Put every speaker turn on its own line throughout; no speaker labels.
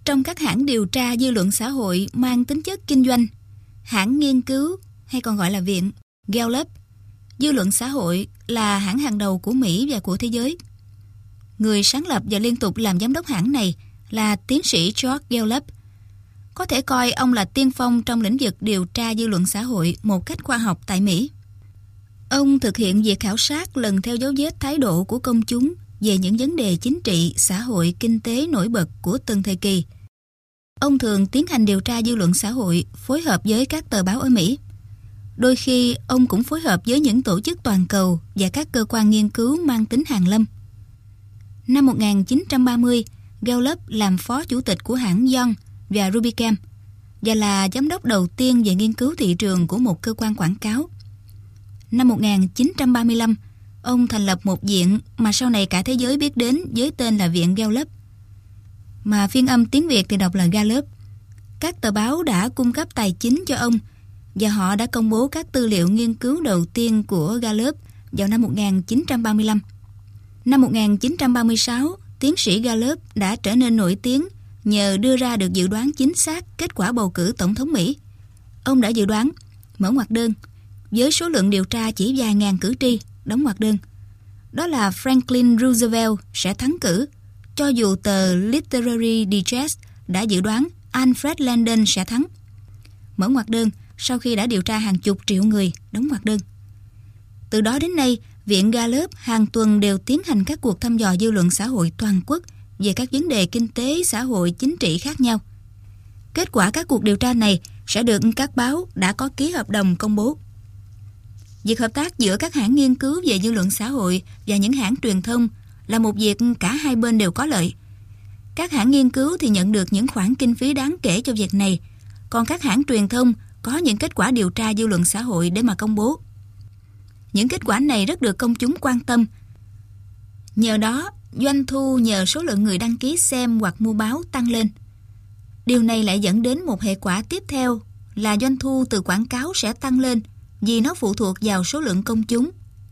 Trong các hãng điều tra dư luận xã hội mang tính chất kinh doanh, hãng nghiên cứu hay còn gọi là viện Gallup dư luận xã hội là hãng hàng đầu của Mỹ và của thế giới. Người sáng lập và liên tục làm giám đốc hãng này là tiến sĩ George Gallup. Có thể coi ông là tiên phong trong lĩnh vực điều tra dư luận xã hội một cách khoa học tại Mỹ. Ông thực hiện việc khảo sát lần theo dấu vết thái độ của công chúng về những vấn đề chính trị, xã hội, kinh tế nổi bật của từng thời kỳ. Ông thường tiến hành điều tra dư luận xã hội phối hợp với các tờ báo ở Mỹ. Đôi khi, ông cũng phối hợp với những tổ chức toàn cầu và các cơ quan nghiên cứu mang tính hàn lâm. Năm 1930, Gallup làm phó chủ tịch của hãng Young và Rubicam và là giám đốc đầu tiên về nghiên cứu thị trường của một cơ quan quảng cáo. Năm 1935, ông thành lập một viện mà sau này cả thế giới biết đến với tên là Viện Gallup, mà phiên âm tiếng Việt thì đọc là Gallup. Các tờ báo đã cung cấp tài chính cho ông và họ đã công bố các tư liệu nghiên cứu đầu tiên của Gallup vào năm 1935. Năm 1936, tiến sĩ Gallup đã trở nên nổi tiếng nhờ đưa ra được dự đoán chính xác kết quả bầu cử tổng thống Mỹ. Ông đã dự đoán, mở ngoặc đơn, với số lượng điều tra chỉ vài ngàn cử tri, đóng ngoặc đơn, đó là Franklin Roosevelt sẽ thắng cử, cho dù tờ Literary Digest đã dự đoán Alfred Landon sẽ thắng. Mở ngoặc đơn, sau khi đã điều tra hàng chục triệu người, đóng ngoặc đơn. Từ đó đến nay, Viện Gallup hàng tuần đều tiến hành các cuộc thăm dò dư luận xã hội toàn quốc về các vấn đề kinh tế, xã hội, chính trị khác nhau. Kết quả các cuộc điều tra này sẽ được các báo đã có ký hợp đồng công bố. Việc hợp tác giữa các hãng nghiên cứu về dư luận xã hội và những hãng truyền thông là một việc cả hai bên đều có lợi. Các hãng nghiên cứu thì nhận được những khoản kinh phí đáng kể cho việc này, còn các hãng truyền thông có những kết quả điều tra dư luận xã hội để mà công bố. Những kết quả này rất được công chúng quan tâm. Nhờ đó, doanh thu nhờ số lượng người đăng ký xem hoặc mua báo tăng lên. Điều này lại dẫn đến một hệ quả tiếp theo là doanh thu từ quảng cáo sẽ tăng lên vì nó phụ thuộc vào số lượng công chúng.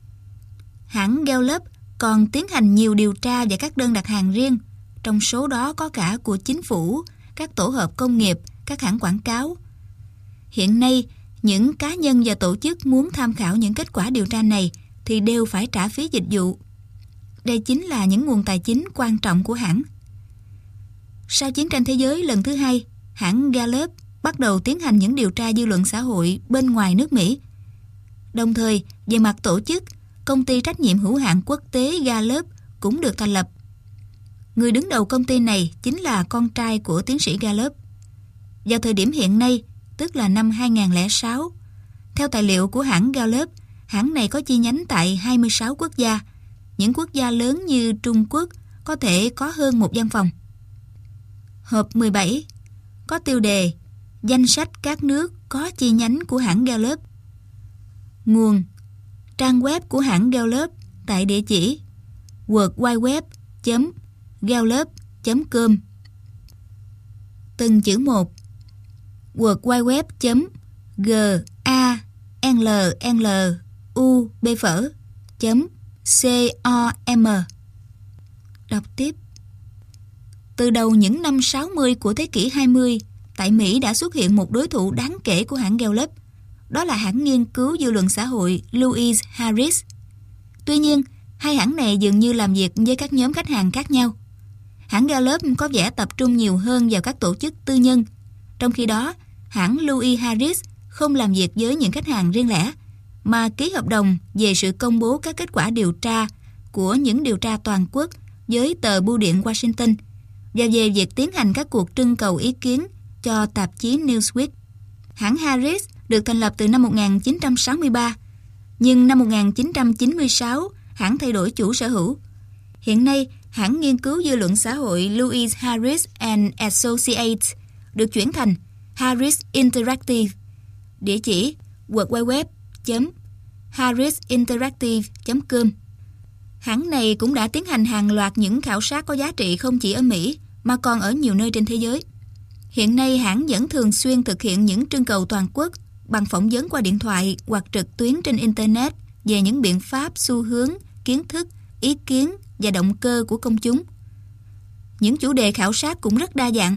Hãng Gallup còn tiến hành nhiều điều tra và các đơn đặt hàng riêng, trong số đó có cả của chính phủ, các tổ hợp công nghiệp, các hãng quảng cáo. Hiện nay, những cá nhân và tổ chức muốn tham khảo những kết quả điều tra này thì đều phải trả phí dịch vụ. Đây chính là những nguồn tài chính quan trọng của hãng. Sau chiến tranh thế giới lần thứ hai, hãng Gallup bắt đầu tiến hành những điều tra dư luận xã hội bên ngoài nước Mỹ. Đồng thời, về mặt tổ chức, công ty trách nhiệm hữu hạn quốc tế Gallup cũng được thành lập. Người đứng đầu công ty này chính là con trai của tiến sĩ Gallup. Vào thời điểm hiện nay, tức là năm 2006, theo tài liệu của hãng Gallup, hãng này có chi nhánh tại 26 quốc gia. Những quốc gia lớn như Trung Quốc có thể có hơn một văn phòng. Hộp 17 có tiêu đề danh sách các nước có chi nhánh của hãng Gallup. Nguồn: trang web của hãng Gallup tại địa chỉ worldwideweb.gallup.com. Từng chữ một: worldwideweb.gallup.com. Đọc tiếp. Từ đầu những năm 60 của thế kỷ 20, tại Mỹ đã xuất hiện một đối thủ đáng kể của hãng Gallup. Đó là hãng nghiên cứu dư luận xã hội Louis Harris. Tuy nhiên, hai hãng này dường như làm việc với các nhóm khách hàng khác nhau. Hãng Gallup có vẻ tập trung nhiều hơn vào các tổ chức tư nhân, trong khi đó, hãng Louis Harris không làm việc với những khách hàng riêng lẻ, mà ký hợp đồng về sự công bố các kết quả điều tra của những điều tra toàn quốc với tờ Bưu điện Washington và về việc tiến hành các cuộc trưng cầu ý kiến cho tạp chí Newsweek. Hãng Harris được thành lập từ năm 1963, nhưng năm 1996, hãng thay đổi chủ sở hữu. Hiện nay, hãng nghiên cứu dư luận xã hội Louis Harris and Associates được chuyển thành Harris Interactive, địa chỉ worldwideweb.harrisinteractive.com. Hãng này cũng đã tiến hành hàng loạt những khảo sát có giá trị không chỉ ở Mỹ mà còn ở nhiều nơi trên thế giới. Hiện nay hãng vẫn thường xuyên thực hiện những trưng cầu toàn quốc bằng phỏng vấn qua điện thoại hoặc trực tuyến trên Internet về những biện pháp, xu hướng, kiến thức, ý kiến và động cơ của công chúng. Những chủ đề khảo sát cũng rất đa dạng.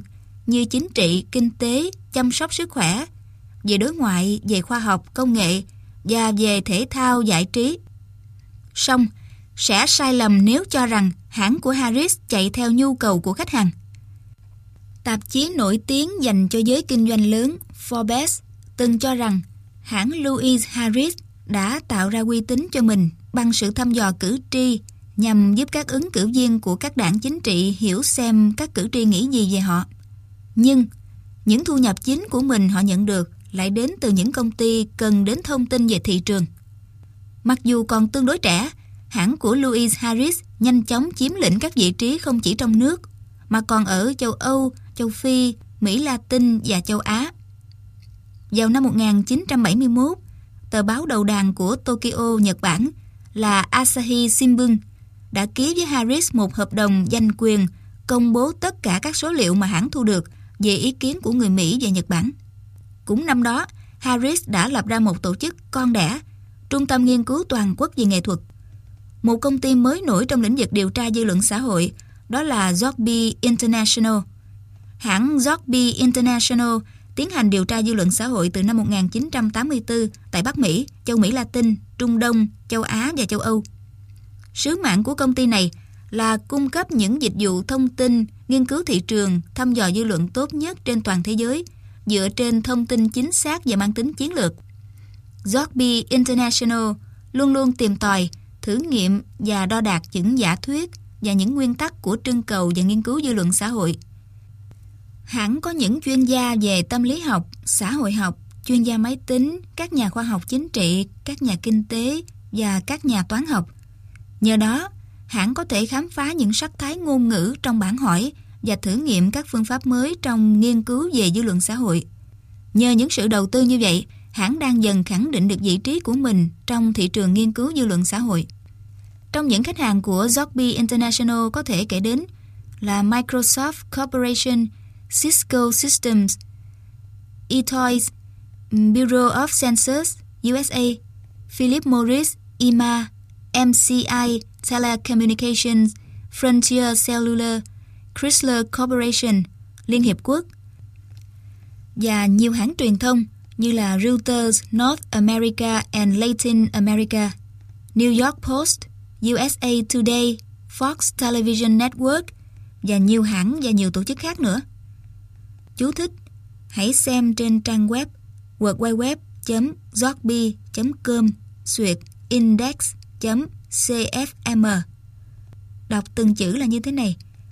như chính trị, kinh tế, chăm sóc sức khỏe, về đối ngoại, về khoa học, công nghệ và về thể thao, giải trí. Song, sẽ sai lầm nếu cho rằng hãng của Harris chạy theo nhu cầu của khách hàng. Tạp chí nổi tiếng dành cho giới kinh doanh lớn Forbes từng cho rằng hãng Louis Harris đã tạo ra uy tín cho mình bằng sự thăm dò cử tri nhằm giúp các ứng cử viên của các đảng chính trị hiểu xem các cử tri nghĩ gì về họ. Nhưng, những thu nhập chính của mình họ nhận được lại đến từ những công ty cần đến thông tin về thị trường. Mặc dù còn tương đối trẻ, hãng của Louis Harris nhanh chóng chiếm lĩnh các vị trí không chỉ trong nước, mà còn ở châu Âu, châu Phi, Mỹ Latin và châu Á. Vào năm 1971, tờ báo đầu đàn của Tokyo, Nhật Bản là Asahi Shimbun đã ký với Harris một hợp đồng danh quyền công bố tất cả các số liệu mà hãng thu được về ý kiến của người Mỹ về Nhật Bản. Cũng năm đó, Harris đã lập ra một tổ chức con đẻ, Trung tâm Nghiên cứu Toàn quốc về nghệ thuật. Một công ty mới nổi trong lĩnh vực điều tra dư luận xã hội, đó là Zogby International. Hãng Zogby International tiến hành điều tra dư luận xã hội từ năm 1984 tại Bắc Mỹ, châu Mỹ Latin, Trung Đông, châu Á và châu Âu. Sứ mạng của công ty này là cung cấp những dịch vụ thông tin, nghiên cứu thị trường, thăm dò dư luận tốt nhất trên toàn thế giới, dựa trên thông tin chính xác và mang tính chiến lược. Zogby International luôn luôn tìm tòi, thử nghiệm và đo đạc những giả thuyết và những nguyên tắc của trưng cầu và nghiên cứu dư luận xã hội. Hãng có những chuyên gia về tâm lý học, xã hội học, chuyên gia máy tính, các nhà khoa học chính trị, các nhà kinh tế và các nhà toán học. Nhờ đó, hãng có thể khám phá những sắc thái ngôn ngữ trong bản hỏi và thử nghiệm các phương pháp mới trong nghiên cứu về dư luận xã hội. Nhờ những sự đầu tư như vậy, hãng đang dần khẳng định được vị trí của mình trong thị trường nghiên cứu dư luận xã hội. Trong những khách hàng của Zogby International có thể kể đến là Microsoft Corporation, Cisco Systems, eToys, Bureau of Census USA, Philip Morris, IMA, MCI Telecommunications, Frontier Cellular, Chrysler Corporation, Liên Hiệp Quốc và nhiều hãng truyền thông như là Reuters, North America and Latin America, New York Post, USA Today, Fox Television Network và nhiều hãng và nhiều tổ chức khác nữa. Chú thích: hãy xem trên trang web www.zogby.com/index.cfm. Đọc từng chữ là như thế này: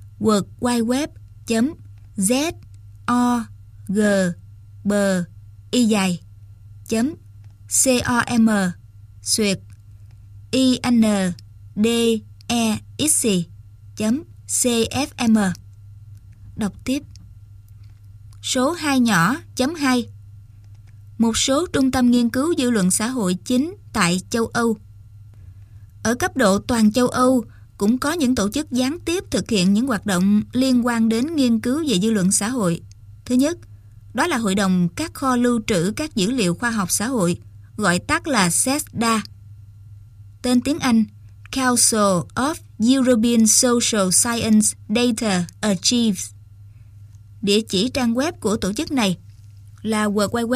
www.zogby.com/index.cfm. Đọc tiếp. Số 2 nhỏ.2 Một số trung tâm nghiên cứu dư luận xã hội chính tại châu Âu. Ở cấp độ toàn châu Âu, cũng có những tổ chức gián tiếp thực hiện những hoạt động liên quan đến nghiên cứu về dư luận xã hội. Thứ nhất, đó là Hội đồng các kho lưu trữ các dữ liệu khoa học xã hội, gọi tắt là CESDA. Tên tiếng Anh: Council of European Social Science Data Archives. Địa chỉ trang web của tổ chức này là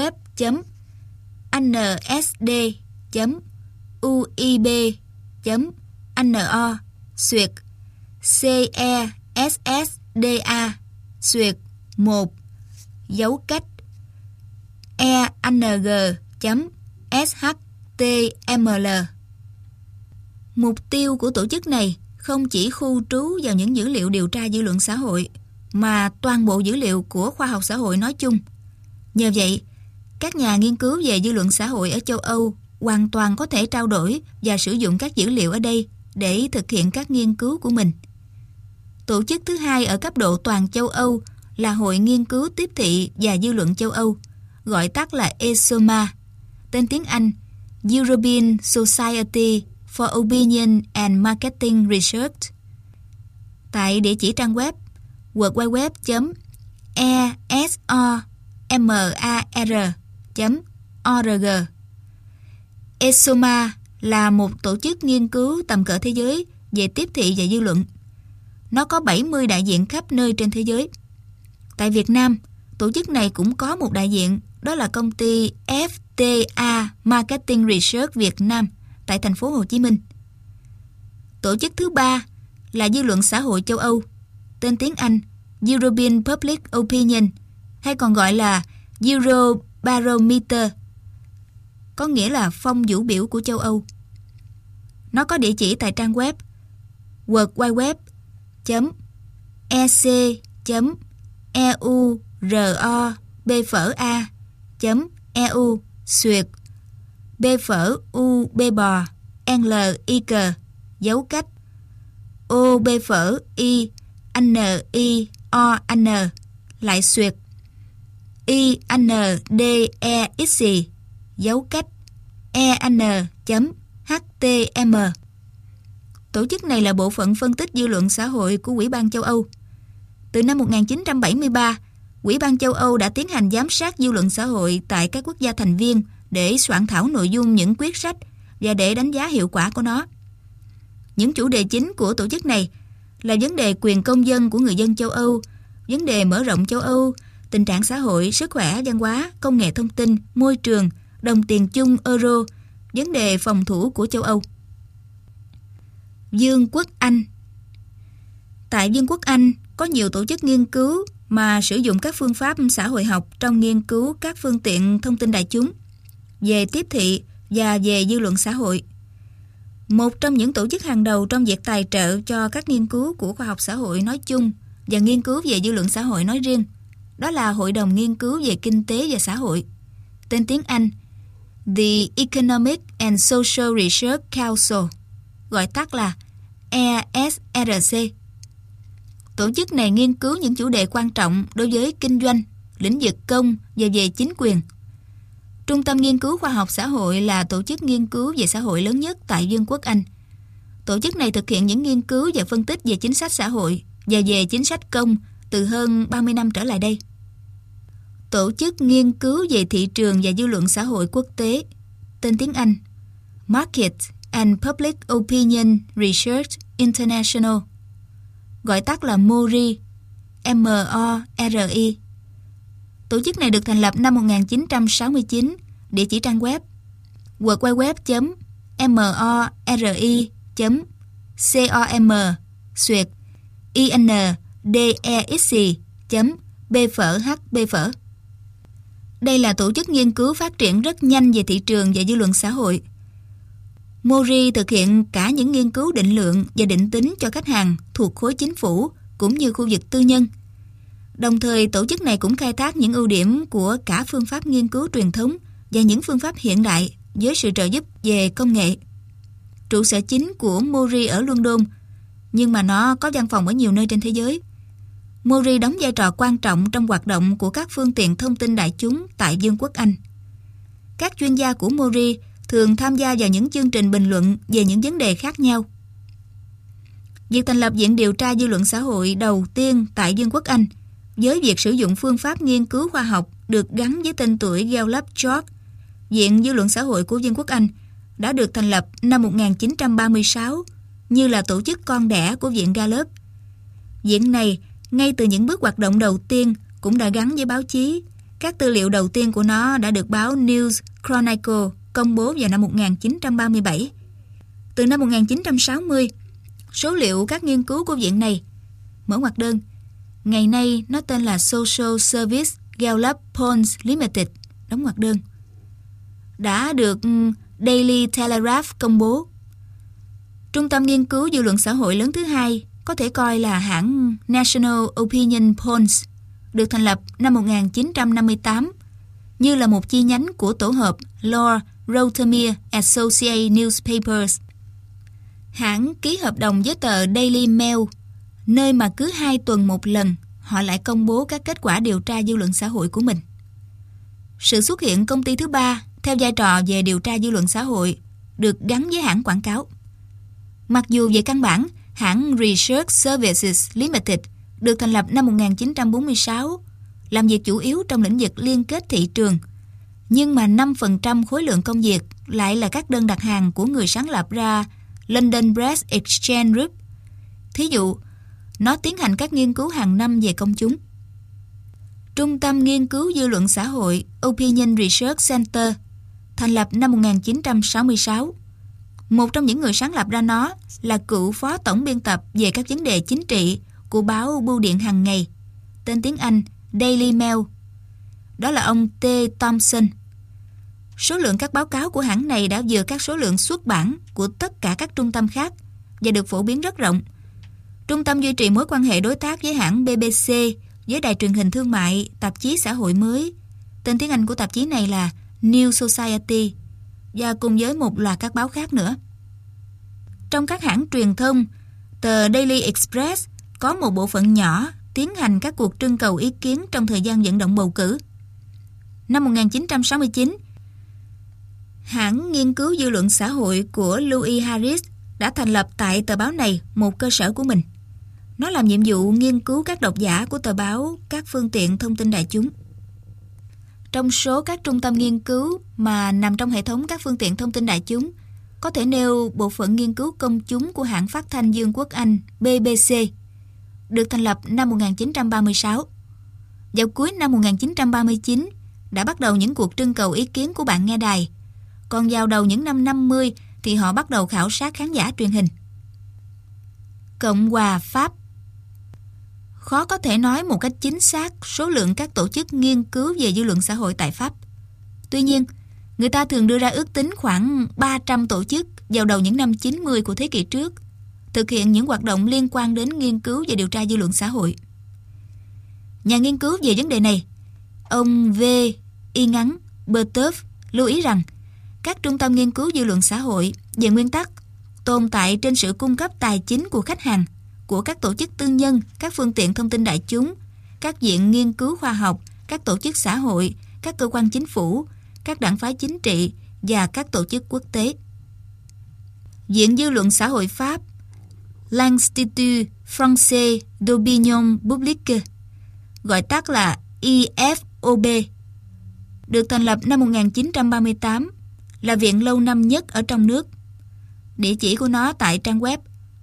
www.uib.no/cessda/eng.html. Mục tiêu của tổ chức này không chỉ khu trú vào những dữ liệu điều tra dư luận xã hội, mà toàn bộ dữ liệu của khoa học xã hội nói chung. Nhờ vậy, các nhà nghiên cứu về dư luận xã hội ở châu Âu hoàn toàn có thể trao đổi và sử dụng các dữ liệu ở đây để thực hiện các nghiên cứu của mình. Tổ chức thứ hai ở cấp độ toàn châu Âu là Hội Nghiên cứu Tiếp thị và Dư luận châu Âu, gọi tắt là ESOMA, tên tiếng Anh European Society for Opinion and Marketing Research. Tại địa chỉ trang web www.esomar.org. ESOMA là một tổ chức nghiên cứu tầm cỡ thế giới về tiếp thị và dư luận. Nó có 70 đại diện khắp nơi trên thế giới. Tại Việt Nam, tổ chức này cũng có một đại diện, đó là công ty FTA Marketing Research Việt Nam tại thành phố Hồ Chí Minh. Tổ chức thứ ba là Dư luận xã hội châu Âu, tên tiếng Anh European Public Opinion, hay còn gọi là Eurobarometer, có nghĩa là phong vũ biểu của châu Âu. Nó có địa chỉ tại trang web worldwideweb.ecoroba.eu /BFUBBONLIG lại /EN.HTM. Tổ chức này là bộ phận phân tích dư luận xã hội của Ủy ban châu Âu. Từ năm 1973, Ủy ban châu Âu đã tiến hành giám sát dư luận xã hội tại các quốc gia thành viên để soạn thảo nội dung những quyết sách và để đánh giá hiệu quả của nó. Những chủ đề chính của tổ chức này là vấn đề quyền công dân của người dân châu Âu, vấn đề mở rộng châu Âu, tình trạng xã hội, sức khỏe, văn hóa, công nghệ thông tin, môi trường, đồng tiền chung euro, vấn đề phòng thủ của châu Âu. Vương quốc Anh. Tại Vương quốc Anh có nhiều tổ chức nghiên cứu mà sử dụng các phương pháp xã hội học trong nghiên cứu các phương tiện thông tin đại chúng về tiếp thị và về dư luận xã hội. Một trong những tổ chức hàng đầu trong việc tài trợ cho các nghiên cứu của khoa học xã hội nói chung và nghiên cứu về dư luận xã hội nói riêng, đó là Hội đồng Nghiên cứu về Kinh tế và Xã hội, tên tiếng Anh The Economic and Social Research Council, gọi tắt là ESRC. Tổ chức này nghiên cứu những chủ đề quan trọng đối với kinh doanh, lĩnh vực công và về chính quyền. Trung tâm Nghiên cứu Khoa học Xã hội là tổ chức nghiên cứu về xã hội lớn nhất tại Vương quốc Anh. Tổ chức này thực hiện những nghiên cứu và phân tích về chính sách xã hội và về chính sách công từ hơn 30 năm trở lại đây. Tổ chức nghiên cứu về thị trường và dư luận xã hội quốc tế, tên tiếng Anh Market and Public Opinion Research International, gọi tắt là MORI, MORI. Tổ chức này được thành lập năm 1969, địa chỉ trang web www.mori.com/INDEX.BFHBF. Đây là tổ chức nghiên cứu phát triển rất nhanh về thị trường và dư luận xã hội. MORI thực hiện cả những nghiên cứu định lượng và định tính cho khách hàng thuộc khối chính phủ cũng như khu vực tư nhân. Đồng thời, tổ chức này cũng khai thác những ưu điểm của cả phương pháp nghiên cứu truyền thống và những phương pháp hiện đại với sự trợ giúp về công nghệ. Trụ sở chính của MORI ở London, nhưng mà nó có văn phòng ở nhiều nơi trên thế giới. MORI đóng vai trò quan trọng trong hoạt động của các phương tiện thông tin đại chúng tại Vương quốc Anh. Các chuyên gia của MORI thường tham gia vào những chương trình bình luận về những vấn đề khác nhau. Việc thành lập Viện Điều tra Dư luận xã hội đầu tiên tại Vương quốc Anh với việc sử dụng phương pháp nghiên cứu khoa học được gắn với tên tuổi Gallup George, Viện Dư luận xã hội của Vương quốc Anh đã được thành lập năm 1936 như là tổ chức con đẻ của Viện Gallup. Viện này, ngay từ những bước hoạt động đầu tiên, cũng đã gắn với báo chí. Các tư liệu đầu tiên của nó đã được báo News Chronicle công bố vào năm 1937. Từ năm 1960, số liệu các nghiên cứu của viện này, mở ngoặc đơn, ngày nay nó tên là Social Service Gallup Polls Limited, đóng ngoặc đơn, đã được Daily Telegraph công bố. Trung tâm nghiên cứu dư luận xã hội lớn thứ hai có thể coi là hãng National Opinion Polls, được thành lập năm 1958 như là một chi nhánh của tổ hợp Lord Rothermere Associated Newspapers. Hãng ký hợp đồng với tờ Daily Mail, nơi mà cứ 2 tuần một lần họ lại công bố các kết quả điều tra dư luận xã hội của mình. Sự xuất hiện công ty thứ ba theo vai trò về điều tra dư luận xã hội được gắn với hãng quảng cáo. Mặc dù về căn bản, hãng Research Services Limited được thành lập năm 1946, làm việc chủ yếu trong lĩnh vực liên kết thị trường, nhưng mà 5% khối lượng công việc lại là các đơn đặt hàng của người sáng lập ra London Press Exchange Group. Thí dụ, nó tiến hành các nghiên cứu hàng năm về công chúng. Trung tâm Nghiên cứu Dư luận xã hội Opinion Research Center thành lập năm 1966. Một trong những người sáng lập ra nó là cựu phó tổng biên tập về các vấn đề chính trị của báo Bưu điện hàng ngày, tên tiếng Anh Daily Mail. Đó là ông T. Thompson. Số lượng các báo cáo của hãng này đã vượt các số lượng xuất bản của tất cả các trung tâm khác và được phổ biến rất rộng. Trung tâm duy trì mối quan hệ đối tác với hãng BBC, với đài truyền hình thương mại, tạp chí xã hội mới. Tên tiếng Anh của tạp chí này là New Society, và cùng với một loạt các báo khác nữa. Trong các hãng truyền thông, tờ Daily Express có một bộ phận nhỏ tiến hành các cuộc trưng cầu ý kiến trong thời gian vận động bầu cử. Năm 1969, hãng nghiên cứu dư luận xã hội của Louis Harris đã thành lập tại tờ báo này một cơ sở của mình. Nó làm nhiệm vụ nghiên cứu các độc giả của tờ báo, các phương tiện thông tin đại chúng. Trong số các trung tâm nghiên cứu mà nằm trong hệ thống các phương tiện thông tin đại chúng, có thể nêu bộ phận nghiên cứu công chúng của hãng phát thanh Vương quốc Anh BBC, được thành lập năm 1936. Vào cuối năm 1939, đã bắt đầu những cuộc trưng cầu ý kiến của bạn nghe đài. Còn vào đầu những năm 50 thì họ bắt đầu khảo sát khán giả truyền hình. Cộng hòa Pháp. Khó có thể nói một cách chính xác số lượng các tổ chức nghiên cứu về dư luận xã hội tại Pháp. Tuy nhiên, người ta thường đưa ra ước tính khoảng 300 tổ chức vào đầu những năm 90 của thế kỷ trước, thực hiện những hoạt động liên quan đến nghiên cứu và điều tra dư luận xã hội. Nhà nghiên cứu về vấn đề này, ông V. Y ngắn Bertov, lưu ý rằng các trung tâm nghiên cứu dư luận xã hội về nguyên tắc tồn tại trên sự cung cấp tài chính của khách hàng, của các tổ chức tư nhân, các phương tiện thông tin đại chúng, các viện nghiên cứu khoa học, các tổ chức xã hội, các cơ quan chính phủ, các đảng phái chính trị và các tổ chức quốc tế. Viện Dư luận xã hội Pháp, l'Institut Français d'Opinion Publique, gọi tắt là IFOP, được thành lập năm 1938, là viện lâu năm nhất ở trong nước. Địa chỉ của nó tại trang web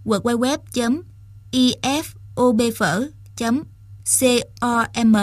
www.ifobphở.com.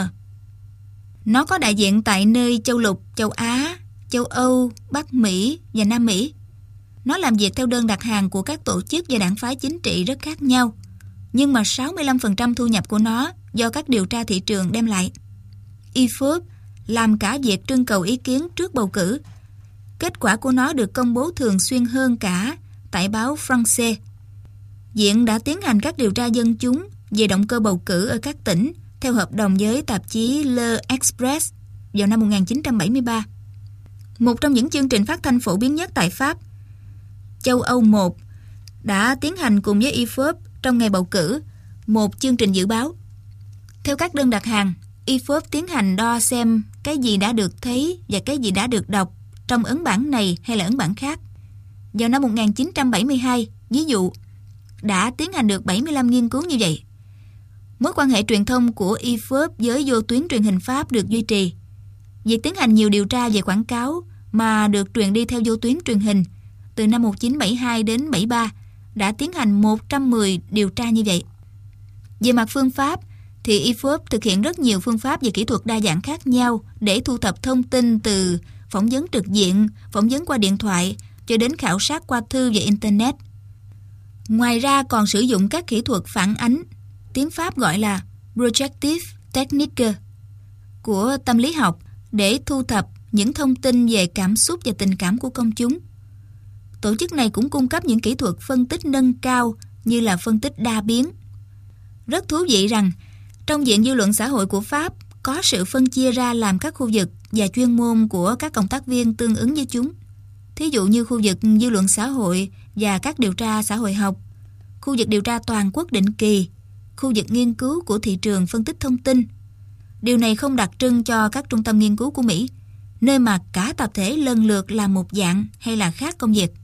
Nó có đại diện tại nơi châu lục, châu Á, châu Âu, Bắc Mỹ và Nam Mỹ. Nó làm việc theo đơn đặt hàng của các tổ chức và đảng phái chính trị rất khác nhau, nhưng mà 65% thu nhập của nó do các điều tra thị trường đem lại. IFOP làm cả việc trưng cầu ý kiến trước bầu cử. Kết quả của nó được công bố thường xuyên hơn cả tại báo Français. Viện đã tiến hành các điều tra dân chúng về động cơ bầu cử ở các tỉnh theo hợp đồng với tạp chí L'Express vào năm 1973. Một trong những chương trình phát thanh phổ biến nhất tại Pháp, Châu Âu 1, đã tiến hành cùng với IFOP trong ngày bầu cử một chương trình dự báo. Theo các đơn đặt hàng, IFOP tiến hành đo xem cái gì đã được thấy và cái gì đã được đọc trong ấn bản này hay là ấn bản khác. Vào năm 1972, ví dụ, đã tiến hành được 75 nghiên cứu như vậy. Mối quan hệ truyền thông của IFOP với vô tuyến truyền hình Pháp được duy trì. Việc tiến hành nhiều điều tra về quảng cáo mà được truyền đi theo vô tuyến truyền hình từ năm 1972 đến 73 đã tiến hành 110 điều tra như vậy. Về mặt phương pháp thì IFOP thực hiện rất nhiều phương pháp về kỹ thuật đa dạng khác nhau để thu thập thông tin từ phỏng vấn trực diện, phỏng vấn qua điện thoại cho đến khảo sát qua thư và Internet. Ngoài ra còn sử dụng các kỹ thuật phản ánh, tiếng Pháp gọi là projective technique, của tâm lý học để thu thập những thông tin về cảm xúc và tình cảm của công chúng. Tổ chức này cũng cung cấp những kỹ thuật phân tích nâng cao như là phân tích đa biến. Rất thú vị rằng trong Viện Dư luận xã hội của Pháp có sự phân chia ra làm các khu vực và chuyên môn của các cộng tác viên tương ứng với chúng. Thí dụ như khu vực dư luận xã hội và các điều tra xã hội học, khu vực điều tra toàn quốc định kỳ, khu vực nghiên cứu của thị trường phân tích thông tin. Điều này không đặc trưng cho các trung tâm nghiên cứu của Mỹ, nơi mà cả tập thể lần lượt làm một dạng hay là khác công việc.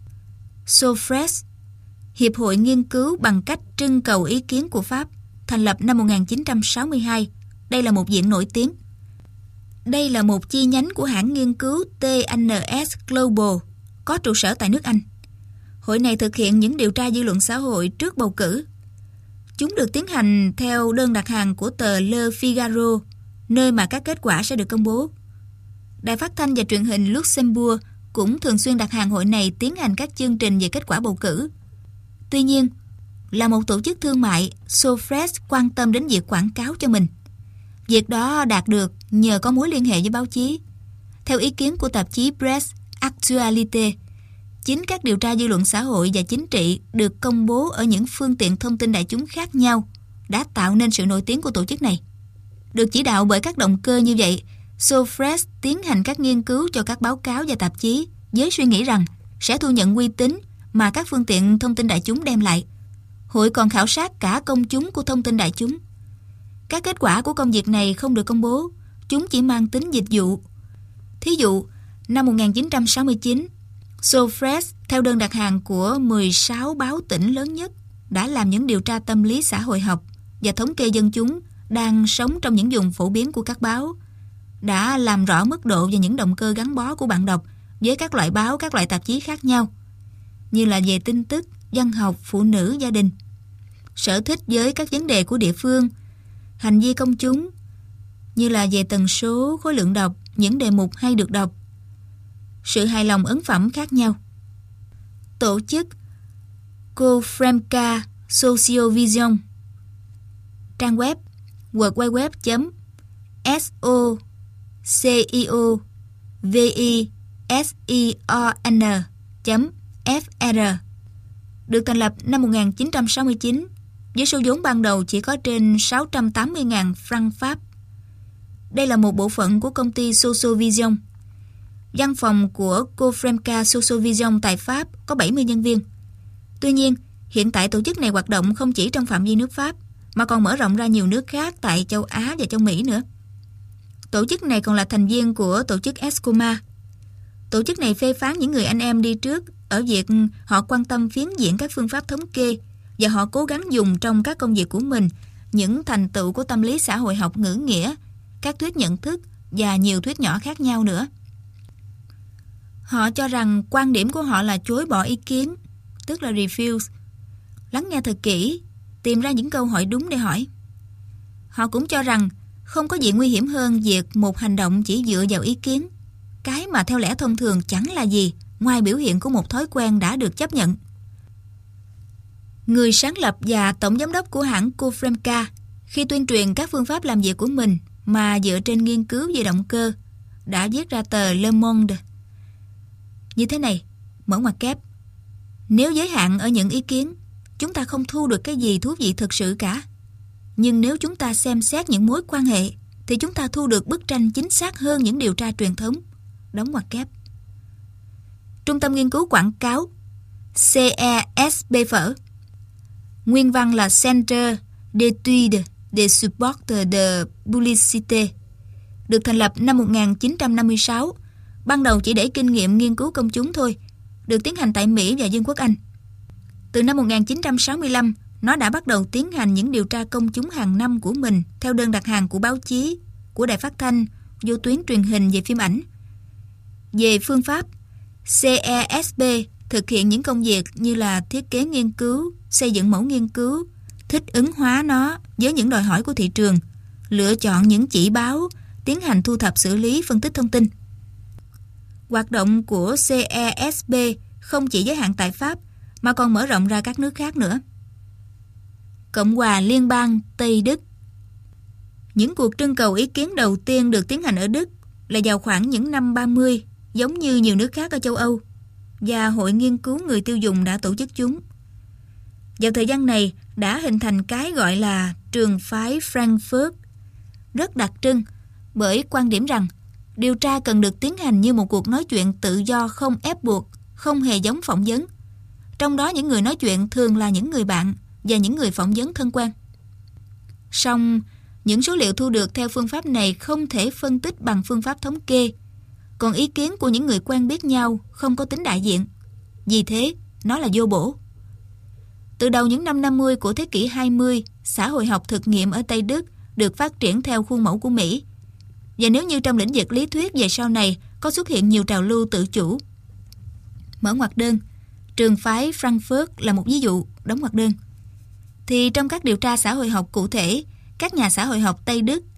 Sofres, Hiệp hội nghiên cứu bằng cách trưng cầu ý kiến của Pháp, thành lập năm 1962. Đây là một viện nổi tiếng. Đây là một chi nhánh của hãng nghiên cứu TNS Global, có trụ sở tại nước Anh. Hội này thực hiện những điều tra dư luận xã hội trước bầu cử. Chúng được tiến hành theo đơn đặt hàng của tờ Le Figaro, nơi mà các kết quả sẽ được công bố. Đài phát thanh và truyền hình Luxembourg cũng thường xuyên đặt hàng hội này tiến hành các chương trình về kết quả bầu cử. Tuy nhiên, là một tổ chức thương mại, Sofres quan tâm đến việc quảng cáo cho mình. Việc đó đạt được nhờ có mối liên hệ với báo chí. Theo ý kiến của tạp chí Presse Actualité, chính các điều tra dư luận xã hội và chính trị được công bố ở những phương tiện thông tin đại chúng khác nhau đã tạo nên sự nổi tiếng của tổ chức này. Được chỉ đạo bởi các động cơ như vậy, Sofres tiến hành các nghiên cứu cho các báo cáo và tạp chí với suy nghĩ rằng sẽ thu nhận uy tín mà các phương tiện thông tin đại chúng đem lại. Hội còn khảo sát cả công chúng của thông tin đại chúng. Các kết quả của công việc này không được công bố, chúng chỉ mang tính dịch vụ. Thí dụ, năm 1969, Sofres theo đơn đặt hàng của 16 báo tỉnh lớn nhất đã làm những điều tra tâm lý xã hội học và thống kê dân chúng đang sống trong những vùng phổ biến của các báo, đã làm rõ mức độ và những động cơ gắn bó của bạn đọc với các loại báo, các loại tạp chí khác nhau, như là về tin tức, văn học, phụ nữ, gia đình, sở thích với các vấn đề của địa phương, hành vi công chúng, như là về tần số, khối lượng đọc, những đề mục hay được đọc, sự hài lòng ấn phẩm khác nhau. Tổ chức Cofremca Sociovision, trang web www.sociovision.fr, được thành lập năm 1969 với số vốn ban đầu chỉ có trên 680.000 franc Pháp. Đây là một bộ phận của công ty Sociovision. Văn phòng của Cofremca Sociovision tại Pháp có 70 nhân viên. Tuy nhiên, hiện tại tổ chức này hoạt động không chỉ trong phạm vi nước Pháp, mà còn mở rộng ra nhiều nước khác tại châu Á và châu Mỹ nữa. Tổ chức này còn là thành viên của tổ chức ESCOMA. Tổ chức này phê phán những người anh em đi trước ở việc họ quan tâm phiến diện các phương pháp thống kê và họ cố gắng dùng trong các công việc của mình những thành tựu của tâm lý xã hội học ngữ nghĩa, các thuyết nhận thức và nhiều thuyết nhỏ khác nhau nữa. Họ cho rằng quan điểm của họ là chối bỏ ý kiến, tức là refuse, lắng nghe thật kỹ, tìm ra những câu hỏi đúng để hỏi. Họ cũng cho rằng không có gì nguy hiểm hơn việc một hành động chỉ dựa vào ý kiến, cái mà theo lẽ thông thường chẳng là gì ngoài biểu hiện của một thói quen đã được chấp nhận. Người sáng lập và tổng giám đốc của hãng Cofremca, khi tuyên truyền các phương pháp làm việc của mình mà dựa trên nghiên cứu về động cơ, đã viết ra tờ Le Monde như thế này, mở ngoặc kép: nếu giới hạn ở những ý kiến, chúng ta không thu được cái gì thú vị thực sự cả. Nhưng nếu chúng ta xem xét những mối quan hệ, thì chúng ta thu được bức tranh chính xác hơn những điều tra truyền thống. Đóng ngoặc kép. Trung tâm nghiên cứu quảng cáo CESB phở. Nguyên văn là Centre d'études de support de publicité. Được thành lập năm 1956, ban đầu chỉ để kinh nghiệm nghiên cứu công chúng thôi, được tiến hành tại Mỹ và Vương quốc Anh. Từ năm 1965, nó đã bắt đầu tiến hành những điều tra công chúng hàng năm của mình theo đơn đặt hàng của báo chí, của đài phát thanh, vô tuyến truyền hình về phim ảnh. Về phương pháp, CESB thực hiện những công việc như là thiết kế nghiên cứu, xây dựng mẫu nghiên cứu, thích ứng hóa nó với những đòi hỏi của thị trường, lựa chọn những chỉ báo, tiến hành thu thập xử lý phân tích thông tin. Hoạt động của CESB không chỉ giới hạn tại Pháp mà còn mở rộng ra các nước khác nữa. Cộng hòa Liên bang Tây Đức. Những cuộc trưng cầu ý kiến đầu tiên được tiến hành ở Đức là vào khoảng những năm 30, giống như nhiều nước khác ở châu Âu, và Hội Nghiên cứu Người tiêu dùng đã tổ chức chúng. Vào thời gian này đã hình thành cái gọi là trường phái Frankfurt, rất đặc trưng bởi quan điểm rằng điều tra cần được tiến hành như một cuộc nói chuyện tự do không ép buộc, không hề giống phỏng vấn. Trong đó những người nói chuyện thường là những người bạn và những người phỏng vấn thân quen. Song, những số liệu thu được theo phương pháp này không thể phân tích bằng phương pháp thống kê, còn ý kiến của những người quen biết nhau không có tính đại diện. Vì thế, nó là vô bổ. Từ đầu những năm 50 của thế kỷ 20, xã hội học thực nghiệm ở Tây Đức được phát triển theo khuôn mẫu của Mỹ. Và nếu như trong lĩnh vực lý thuyết về sau này có xuất hiện nhiều trào lưu tự chủ. Mở ngoặc đơn, trường phái Frankfurt là một ví dụ, đóng ngoặc đơn. Thì trong các điều tra xã hội học cụ thể, các nhà xã hội học Tây Đức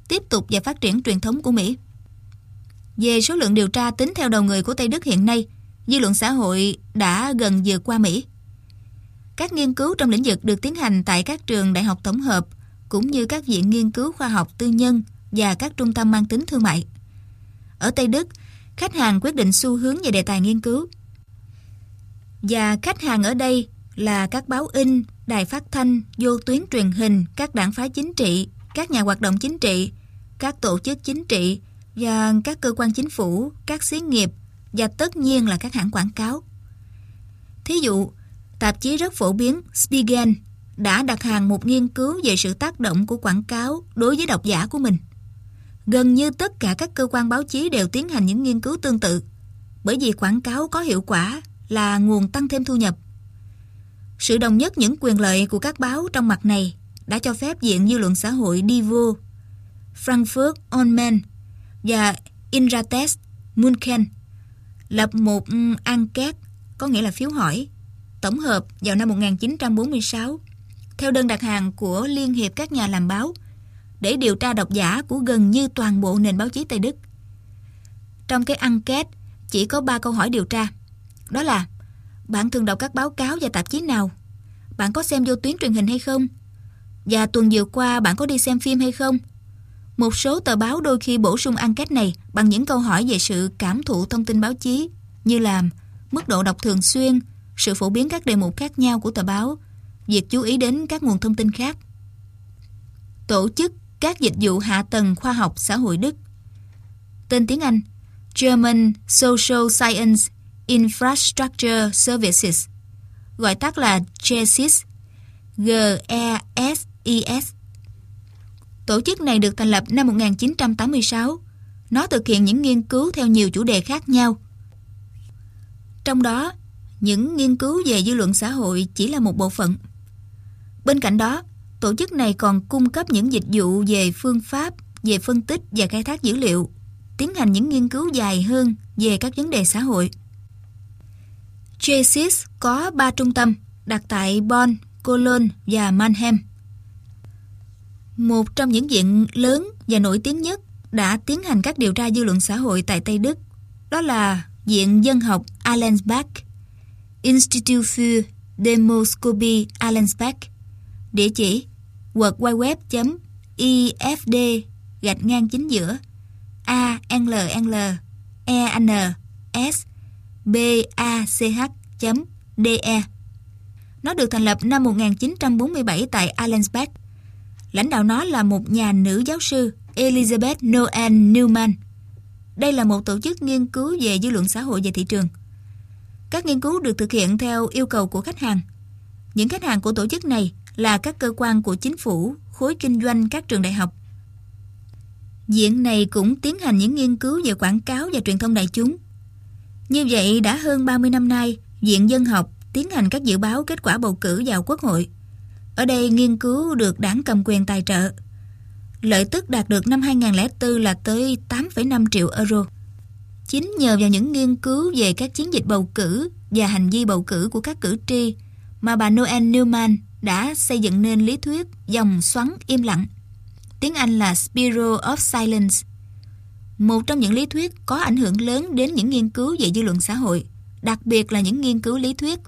tiếp tục và phát triển truyền thống của Mỹ. Về số lượng điều tra tính theo đầu người của Tây Đức hiện nay, dư luận xã hội đã gần vượt qua Mỹ. Các nghiên cứu trong lĩnh vực được tiến hành tại các trường đại học tổng hợp, cũng như các viện nghiên cứu khoa học tư nhân và các trung tâm mang tính thương mại. Ở Tây Đức, khách hàng quyết định xu hướng về đề tài nghiên cứu. Và khách hàng ở đây là các báo in, đài phát thanh, vô tuyến truyền hình, các đảng phái chính trị, các nhà hoạt động chính trị, các tổ chức chính trị và các cơ quan chính phủ, các xí nghiệp và tất nhiên là các hãng quảng cáo. Thí dụ, tạp chí rất phổ biến Spiegel đã đặt hàng một nghiên cứu về sự tác động của quảng cáo đối với độc giả của mình. Gần như tất cả các cơ quan báo chí đều tiến hành những nghiên cứu tương tự, bởi vì quảng cáo có hiệu quả là nguồn tăng thêm thu nhập. Sự đồng nhất những quyền lợi của các báo trong mặt này đã cho phép Viện Dư luận xã hội DIVO, Frankfurt am Main và Inratest München lập một enquête, có nghĩa là phiếu hỏi, tổng hợp vào năm 1946 theo đơn đặt hàng của Liên hiệp các nhà làm báo để điều tra độc giả của gần như toàn bộ nền báo chí Tây Đức. Trong cái enquête chỉ có 3 câu hỏi điều tra. Đó là: bạn thường đọc các báo cáo và tạp chí nào? Bạn có xem vô tuyến truyền hình hay không? Và tuần vừa qua bạn có đi xem phim hay không? Một số tờ báo đôi khi bổ sung enquête này bằng những câu hỏi về sự cảm thụ thông tin báo chí, như là mức độ đọc thường xuyên, sự phổ biến các đề mục khác nhau của tờ báo, việc chú ý đến các nguồn thông tin khác. Tổ chức các dịch vụ hạ tầng khoa học xã hội Đức, tên tiếng Anh German Social Science Infrastructure Services, gọi tắt là GESIS, GESIS. Tổ chức này được thành lập năm 1986. Nó thực hiện những nghiên cứu theo nhiều chủ đề khác nhau. Trong đó, những nghiên cứu về dư luận xã hội chỉ là một bộ phận. Bên cạnh đó, tổ chức này còn cung cấp những dịch vụ về phương pháp, về phân tích và khai thác dữ liệu, tiến hành những nghiên cứu dài hơn về các vấn đề xã hội. GESIS có 3 trung tâm đặt tại Bonn, Cologne và Mannheim. Một trong những viện lớn và nổi tiếng nhất đã tiến hành các điều tra dư luận xã hội tại Tây Đức, đó là Viện Dân học Allensbach, Institut für Demoskopie Allensbach, địa chỉ www.ifd-enls-bach.de. Nó được thành lập năm 1947 tại Allensbach. Lãnh đạo nó là một nhà nữ giáo sư Elizabeth Noel Newman. Đây là một tổ chức nghiên cứu về dư luận xã hội và thị trường. Các nghiên cứu được thực hiện theo yêu cầu của khách hàng. Những khách hàng của tổ chức này là các cơ quan của chính phủ, khối kinh doanh, các trường đại học. Viện này cũng tiến hành những nghiên cứu về quảng cáo và truyền thông đại chúng. Như vậy, đã hơn 30 năm nay, Viện Dân học tiến hành các dự báo kết quả bầu cử vào Quốc hội. Ở đây nghiên cứu được đảng cầm quyền tài trợ. Lợi tức đạt được năm 2004 là tới 8,5 triệu euro. Chính nhờ vào những nghiên cứu về các chiến dịch bầu cử và hành vi bầu cử của các cử tri mà bà Noel Newman đã xây dựng nên lý thuyết dòng xoắn im lặng, tiếng Anh là Spiral of Silence, một trong những lý thuyết có ảnh hưởng lớn đến những nghiên cứu về dư luận xã hội, đặc biệt là những nghiên cứu lý thuyết.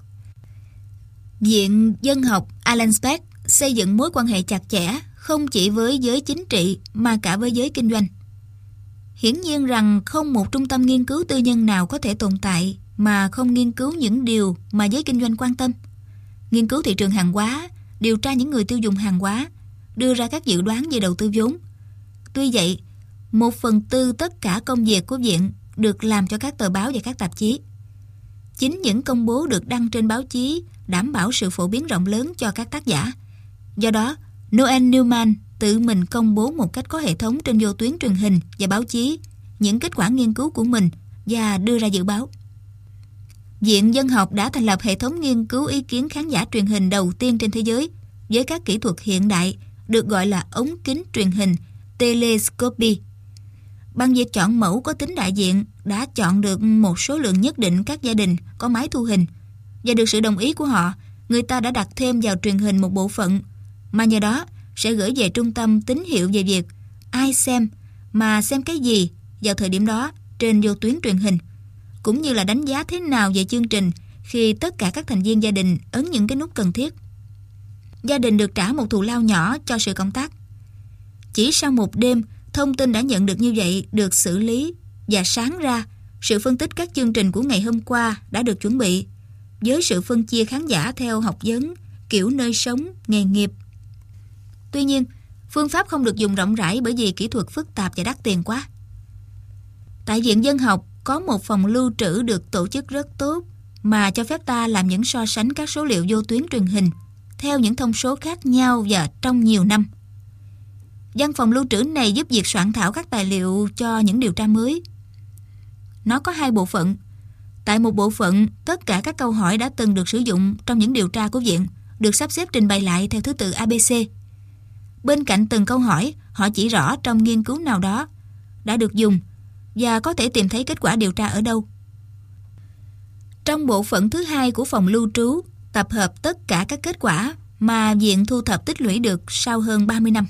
Viện Dân học Allensbach xây dựng mối quan hệ chặt chẽ không chỉ với giới chính trị mà cả với giới kinh doanh. Hiển nhiên rằng không một trung tâm nghiên cứu tư nhân nào có thể tồn tại mà không nghiên cứu những điều mà giới kinh doanh quan tâm. Nghiên cứu thị trường hàng hóa, điều tra những người tiêu dùng hàng hóa, đưa ra các dự đoán về đầu tư vốn. Tuy vậy, 1/4 tất cả công việc của viện được làm cho các tờ báo và các tạp chí. Chính những công bố được đăng trên báo chí đảm bảo sự phổ biến rộng lớn cho các tác giả. Do đó, Noel Newman tự mình công bố một cách có hệ thống trên vô tuyến truyền hình và báo chí những kết quả nghiên cứu của mình và đưa ra dự báo. Viện Dân học đã thành lập hệ thống nghiên cứu ý kiến khán giả truyền hình đầu tiên trên thế giới với các kỹ thuật hiện đại được gọi là ống kính truyền hình telescopy. Bằng việc chọn mẫu có tính đại diện đã chọn được một số lượng nhất định các gia đình có máy thu hình, và được sự đồng ý của họ, người ta đã đặt thêm vào truyền hình một bộ phận mà nhờ đó sẽ gửi về trung tâm tín hiệu về việc ai xem, mà xem cái gì vào thời điểm đó trên vô tuyến truyền hình, cũng như là đánh giá thế nào về chương trình khi tất cả các thành viên gia đình ấn những cái nút cần thiết. Gia đình được trả một thù lao nhỏ cho sự công tác. Chỉ sau một đêm, thông tin đã nhận được như vậy được xử lý, và sáng ra, sự phân tích các chương trình của ngày hôm qua đã được chuẩn bị, với sự phân chia khán giả theo học vấn, kiểu nơi sống, nghề nghiệp. Tuy nhiên, phương pháp không được dùng rộng rãi bởi vì kỹ thuật phức tạp và đắt tiền quá. Tại Viện Dân học có một phòng lưu trữ được tổ chức rất tốt mà cho phép ta làm những so sánh các số liệu vô tuyến truyền hình theo những thông số khác nhau và trong nhiều năm. Văn phòng lưu trữ này giúp việc soạn thảo các tài liệu cho những điều tra mới. Nó có 2 bộ phận. Tại một bộ phận, tất cả các câu hỏi đã từng được sử dụng trong những điều tra của viện được sắp xếp trình bày lại theo thứ tự ABC. Bên cạnh từng câu hỏi, họ chỉ rõ trong nghiên cứu nào đó đã được dùng và có thể tìm thấy kết quả điều tra ở đâu. Trong bộ phận thứ 2 của phòng lưu trú, tập hợp tất cả các kết quả mà viện thu thập tích lũy được sau hơn 30 năm.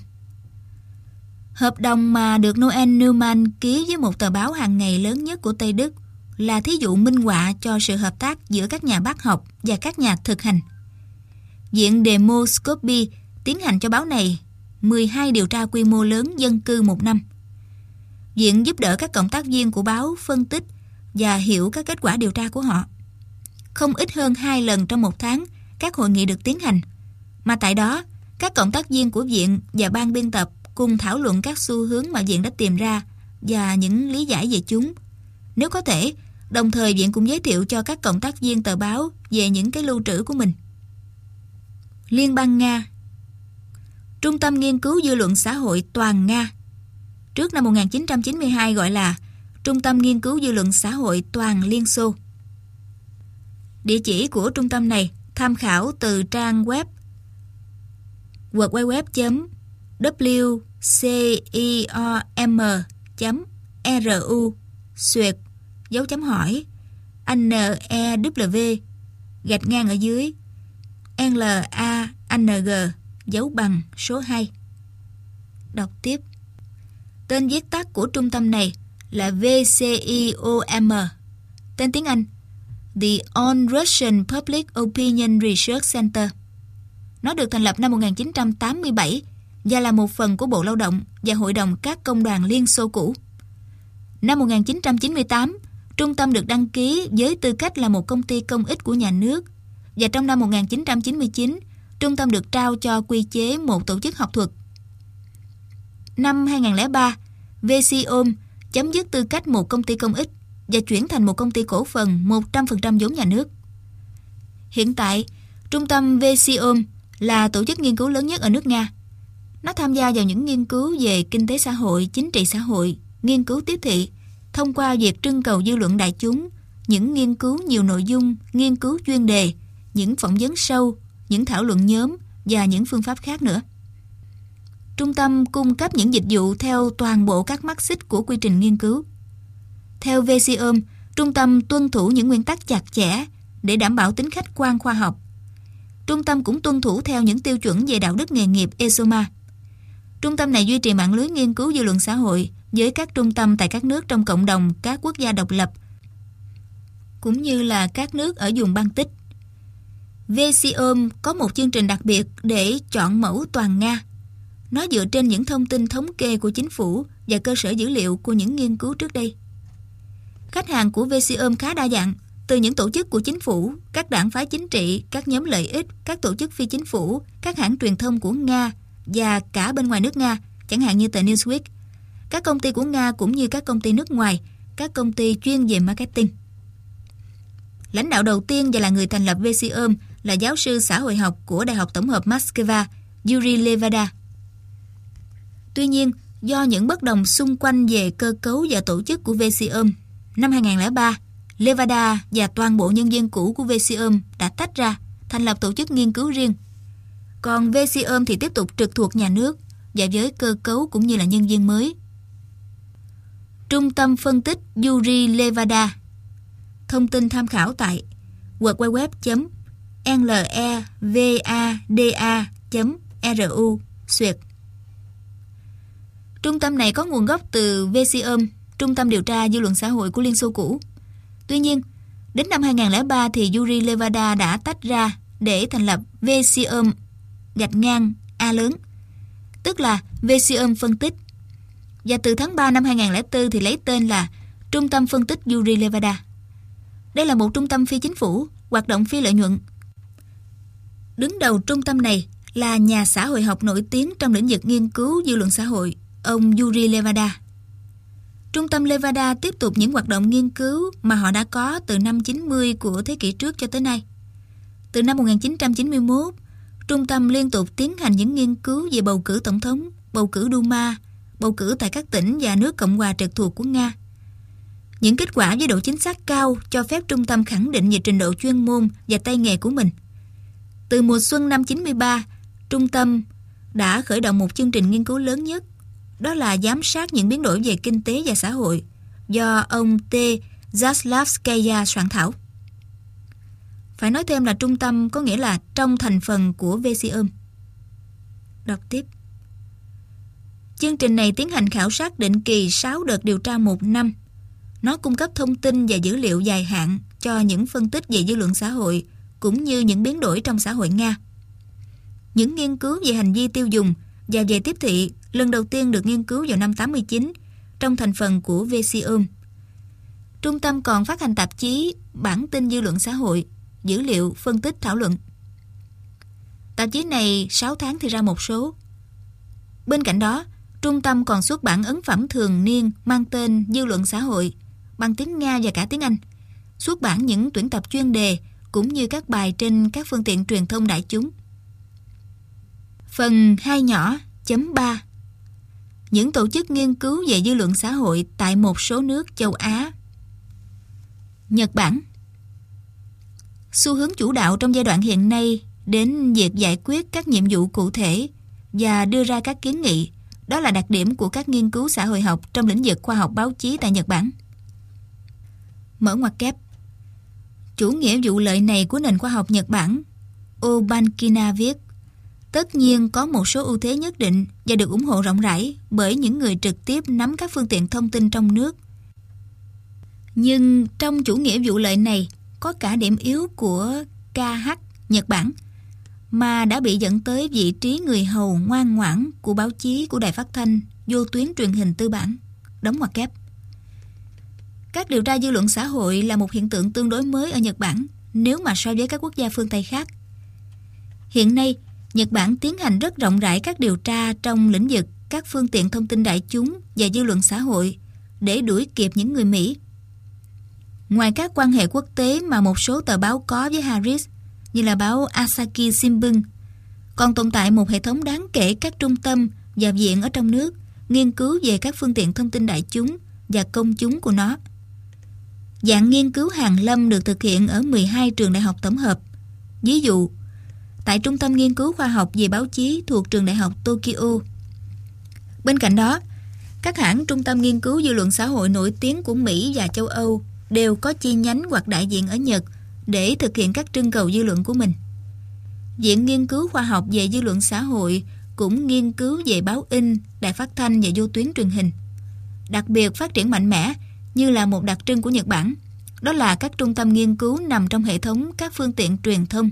Hợp đồng mà được Noel Newman ký với một tờ báo hàng ngày lớn nhất của Tây Đức là thí dụ minh họa cho sự hợp tác giữa các nhà bác học và các nhà thực hành. Viện Demoscopy tiến hành cho báo này 12 điều tra quy mô lớn dân cư một năm. Viện giúp đỡ các cộng tác viên của báo phân tích và hiểu các kết quả điều tra của họ. Không ít hơn 2 lần trong một tháng, các hội nghị được tiến hành, mà tại đó, các cộng tác viên của viện và ban biên tập cùng thảo luận các xu hướng mà viện đã tìm ra và những lý giải về chúng. Nếu có thể, đồng thời viện cũng giới thiệu cho các cộng tác viên tờ báo về những cái lưu trữ của mình. Liên bang Nga. Trung tâm Nghiên cứu Dư luận Xã hội Toàn Nga, trước năm 1992 gọi là Trung tâm Nghiên cứu Dư luận Xã hội Toàn Liên Xô. Địa chỉ của trung tâm này tham khảo từ trang web www.CIOM.RU/NEW/LANG/số 2. Đọc tiếp. Tên viết tắt của trung tâm này là VCIOM. Tên tiếng Anh The On Russian Public Opinion Research Center. Nó được thành lập năm 1987 và là một phần của Bộ Lao động và Hội đồng các công đoàn Liên Xô cũ. Năm 1998, trung tâm được đăng ký với tư cách là một công ty công ích của nhà nước, và trong năm 1999, trung tâm được trao cho quy chế một tổ chức học thuật. Năm 2003, VCIOM chấm dứt tư cách một công ty công ích và chuyển thành một công ty cổ phần 100% vốn nhà nước. Hiện tại, trung tâm VCIOM là tổ chức nghiên cứu lớn nhất ở nước Nga. Nó tham gia vào những nghiên cứu về kinh tế xã hội, chính trị xã hội, nghiên cứu tiếp thị, thông qua việc trưng cầu dư luận đại chúng, những nghiên cứu nhiều nội dung, nghiên cứu chuyên đề, những phỏng vấn sâu, những thảo luận nhóm và những phương pháp khác nữa. Trung tâm cung cấp những dịch vụ theo toàn bộ các mắt xích của quy trình nghiên cứu. Theo VCIOM, trung tâm tuân thủ những nguyên tắc chặt chẽ để đảm bảo tính khách quan khoa học. Trung tâm cũng tuân thủ theo những tiêu chuẩn về đạo đức nghề nghiệp ESOMA. Trung tâm này duy trì mạng lưới nghiên cứu dư luận xã hội với các trung tâm tại các nước trong cộng đồng các quốc gia độc lập, cũng như là các nước ở vùng Baltic. VCIOM có một chương trình đặc biệt để chọn mẫu toàn Nga. Nó dựa trên những thông tin thống kê của chính phủ và cơ sở dữ liệu của những nghiên cứu trước đây. Khách hàng của VCIOM khá đa dạng, từ những tổ chức của chính phủ, các đảng phái chính trị, các nhóm lợi ích, các tổ chức phi chính phủ, các hãng truyền thông của Nga và cả bên ngoài nước Nga, chẳng hạn như tờ Newsweek, các công ty của Nga cũng như các công ty nước ngoài, các công ty chuyên về marketing. Lãnh đạo đầu tiên và là người thành lập VCIOM là giáo sư xã hội học của Đại học Tổng hợp Moscow, Yuri Levada. Tuy nhiên, do những bất đồng xung quanh về cơ cấu và tổ chức của VCIOM, năm 2003, Levada và toàn bộ nhân viên cũ của VCIOM đã tách ra, thành lập tổ chức nghiên cứu riêng. Còn VCIOM thì tiếp tục trực thuộc nhà nước và với cơ cấu cũng như là nhân viên mới. Trung tâm phân tích Yuri Levada. Thông tin tham khảo tại www.levada.ru/. Trung tâm này có nguồn gốc từ VCOM, Trung tâm điều tra dư luận xã hội của Liên Xô cũ. Tuy nhiên, đến năm 2003 thì Yuri Levada đã tách ra để thành lập VCOM-A lớn, tức là VCOM phân tích. Và từ tháng 3 năm 2004 thì lấy tên là Trung tâm phân tích Yuri Levada. Đây là một trung tâm phi chính phủ, hoạt động phi lợi nhuận. Đứng đầu trung tâm này là nhà xã hội học nổi tiếng trong lĩnh vực nghiên cứu dư luận xã hội, ông Yuri Levada. Trung tâm Levada tiếp tục những hoạt động nghiên cứu mà họ đã có từ năm 90 của thế kỷ trước cho tới nay. Từ năm 1991, trung tâm liên tục tiến hành những nghiên cứu về bầu cử tổng thống, bầu cử Duma, bầu cử tại các tỉnh và nước Cộng hòa trực thuộc của Nga. Những kết quả với độ chính xác cao cho phép trung tâm khẳng định về trình độ chuyên môn và tay nghề của mình. Từ mùa xuân năm 93, trung tâm đã khởi động một chương trình nghiên cứu lớn nhất, đó là giám sát những biến đổi về kinh tế và xã hội do ông T. Zaslavskaya soạn thảo. Phải nói thêm là trung tâm có nghĩa là trong thành phần của VCOM. Đọc tiếp. Chương trình này tiến hành khảo sát định kỳ 6 đợt điều tra một năm. Nó cung cấp thông tin và dữ liệu dài hạn cho những phân tích về dư luận xã hội cũng như những biến đổi trong xã hội Nga. Những nghiên cứu về hành vi tiêu dùng và về tiếp thị lần đầu tiên được nghiên cứu vào năm 89 trong thành phần của VCOM. Trung tâm còn phát hành tạp chí Bản tin dư luận xã hội, dữ liệu, phân tích, thảo luận. Tạp chí này 6 tháng thì ra một số. Bên cạnh đó, trung tâm còn xuất bản ấn phẩm thường niên mang tên Dư luận xã hội bằng tiếng Nga và cả tiếng Anh, xuất bản những tuyển tập chuyên đề cũng như các bài trên các phương tiện truyền thông đại chúng. Phần 2 nhỏ chấm 3. Những tổ chức nghiên cứu về dư luận xã hội tại một số nước châu Á. Nhật Bản. Xu hướng chủ đạo trong giai đoạn hiện nay đến việc giải quyết các nhiệm vụ cụ thể và đưa ra các kiến nghị, đó là đặc điểm của các nghiên cứu xã hội học trong lĩnh vực khoa học báo chí tại Nhật Bản. Mở ngoặc kép. Chủ nghĩa vụ lợi này của nền khoa học Nhật Bản, Obankina viết, tất nhiên có một số ưu thế nhất định và được ủng hộ rộng rãi bởi những người trực tiếp nắm các phương tiện thông tin trong nước. Nhưng trong chủ nghĩa vụ lợi này có cả điểm yếu của KH Nhật Bản mà đã bị dẫn tới vị trí người hầu ngoan ngoãn của báo chí, của đài phát thanh, vô tuyến truyền hình tư bản. Đóng ngoặc kép. Các điều tra dư luận xã hội là một hiện tượng tương đối mới ở Nhật Bản nếu mà so với các quốc gia phương Tây khác. Hiện nay, Nhật Bản tiến hành rất rộng rãi các điều tra trong lĩnh vực các phương tiện thông tin đại chúng và dư luận xã hội để đuổi kịp những người Mỹ. Ngoài các quan hệ quốc tế mà một số tờ báo có với Harris, như là báo Asahi Shimbun, còn tồn tại một hệ thống đáng kể các trung tâm và viện ở trong nước nghiên cứu về các phương tiện thông tin đại chúng và công chúng của nó. Dạng nghiên cứu hàn lâm được thực hiện ở 12 trường đại học tổng hợp. Ví dụ, tại Trung tâm Nghiên cứu Khoa học về báo chí thuộc trường đại học Tokyo. Bên cạnh đó, các hãng trung tâm nghiên cứu dư luận xã hội nổi tiếng của Mỹ và châu Âu đều có chi nhánh hoặc đại diện ở Nhật để thực hiện các trưng cầu dư luận của mình. Viện Nghiên cứu Khoa học về dư luận xã hội cũng nghiên cứu về báo in, đài phát thanh và vô tuyến truyền hình. Đặc biệt phát triển mạnh mẽ như là một đặc trưng của Nhật Bản, đó là các trung tâm nghiên cứu nằm trong hệ thống các phương tiện truyền thông.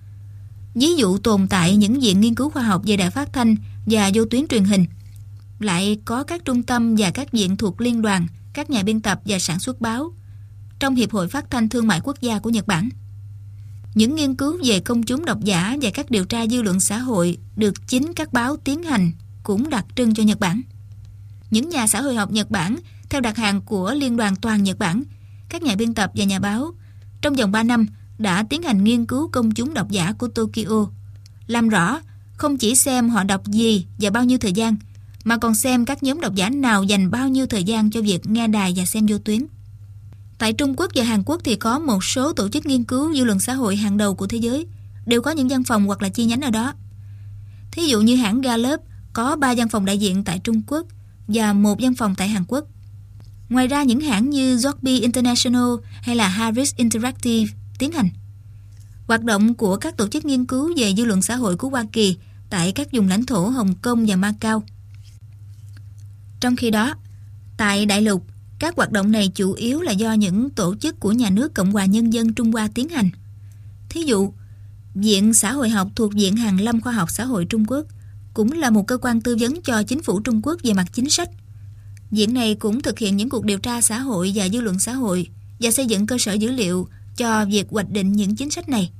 Ví dụ tồn tại những viện nghiên cứu khoa học về đài phát thanh và vô tuyến truyền hình. Lại có các trung tâm và các viện thuộc liên đoàn, các nhà biên tập và sản xuất báo trong Hiệp hội Phát thanh Thương mại Quốc gia của Nhật Bản. Những nghiên cứu về công chúng độc giả và các điều tra dư luận xã hội được chính các báo tiến hành cũng đặc trưng cho Nhật Bản. Những nhà xã hội học Nhật Bản theo đặt hàng của Liên đoàn toàn Nhật Bản, các nhà biên tập và nhà báo trong vòng 3 năm đã tiến hành nghiên cứu công chúng độc giả của Tokyo, làm rõ không chỉ xem họ đọc gì và bao nhiêu thời gian, mà còn xem các nhóm độc giả nào dành bao nhiêu thời gian cho việc nghe đài và xem vô tuyến. Tại Trung Quốc và Hàn Quốc thì có một số tổ chức nghiên cứu dư luận xã hội hàng đầu của thế giới đều có những văn phòng hoặc là chi nhánh ở đó. Thí dụ như hãng Gallup có 3 văn phòng đại diện tại Trung Quốc và 1 văn phòng tại Hàn Quốc. Ngoài ra những hãng như Zogby International hay là Harris Interactive tiến hành. Hoạt động của các tổ chức nghiên cứu về dư luận xã hội của Hoa Kỳ tại các vùng lãnh thổ Hồng Kông và Macau. Trong khi đó, tại đại lục, các hoạt động này chủ yếu là do những tổ chức của nhà nước Cộng hòa Nhân dân Trung Hoa tiến hành. Thí dụ, Viện Xã hội học thuộc Viện Hàn lâm Khoa học Xã hội Trung Quốc cũng là một cơ quan tư vấn cho chính phủ Trung Quốc về mặt chính sách. Viện này cũng thực hiện những cuộc điều tra xã hội và dư luận xã hội và xây dựng cơ sở dữ liệu cho việc hoạch định những chính sách này.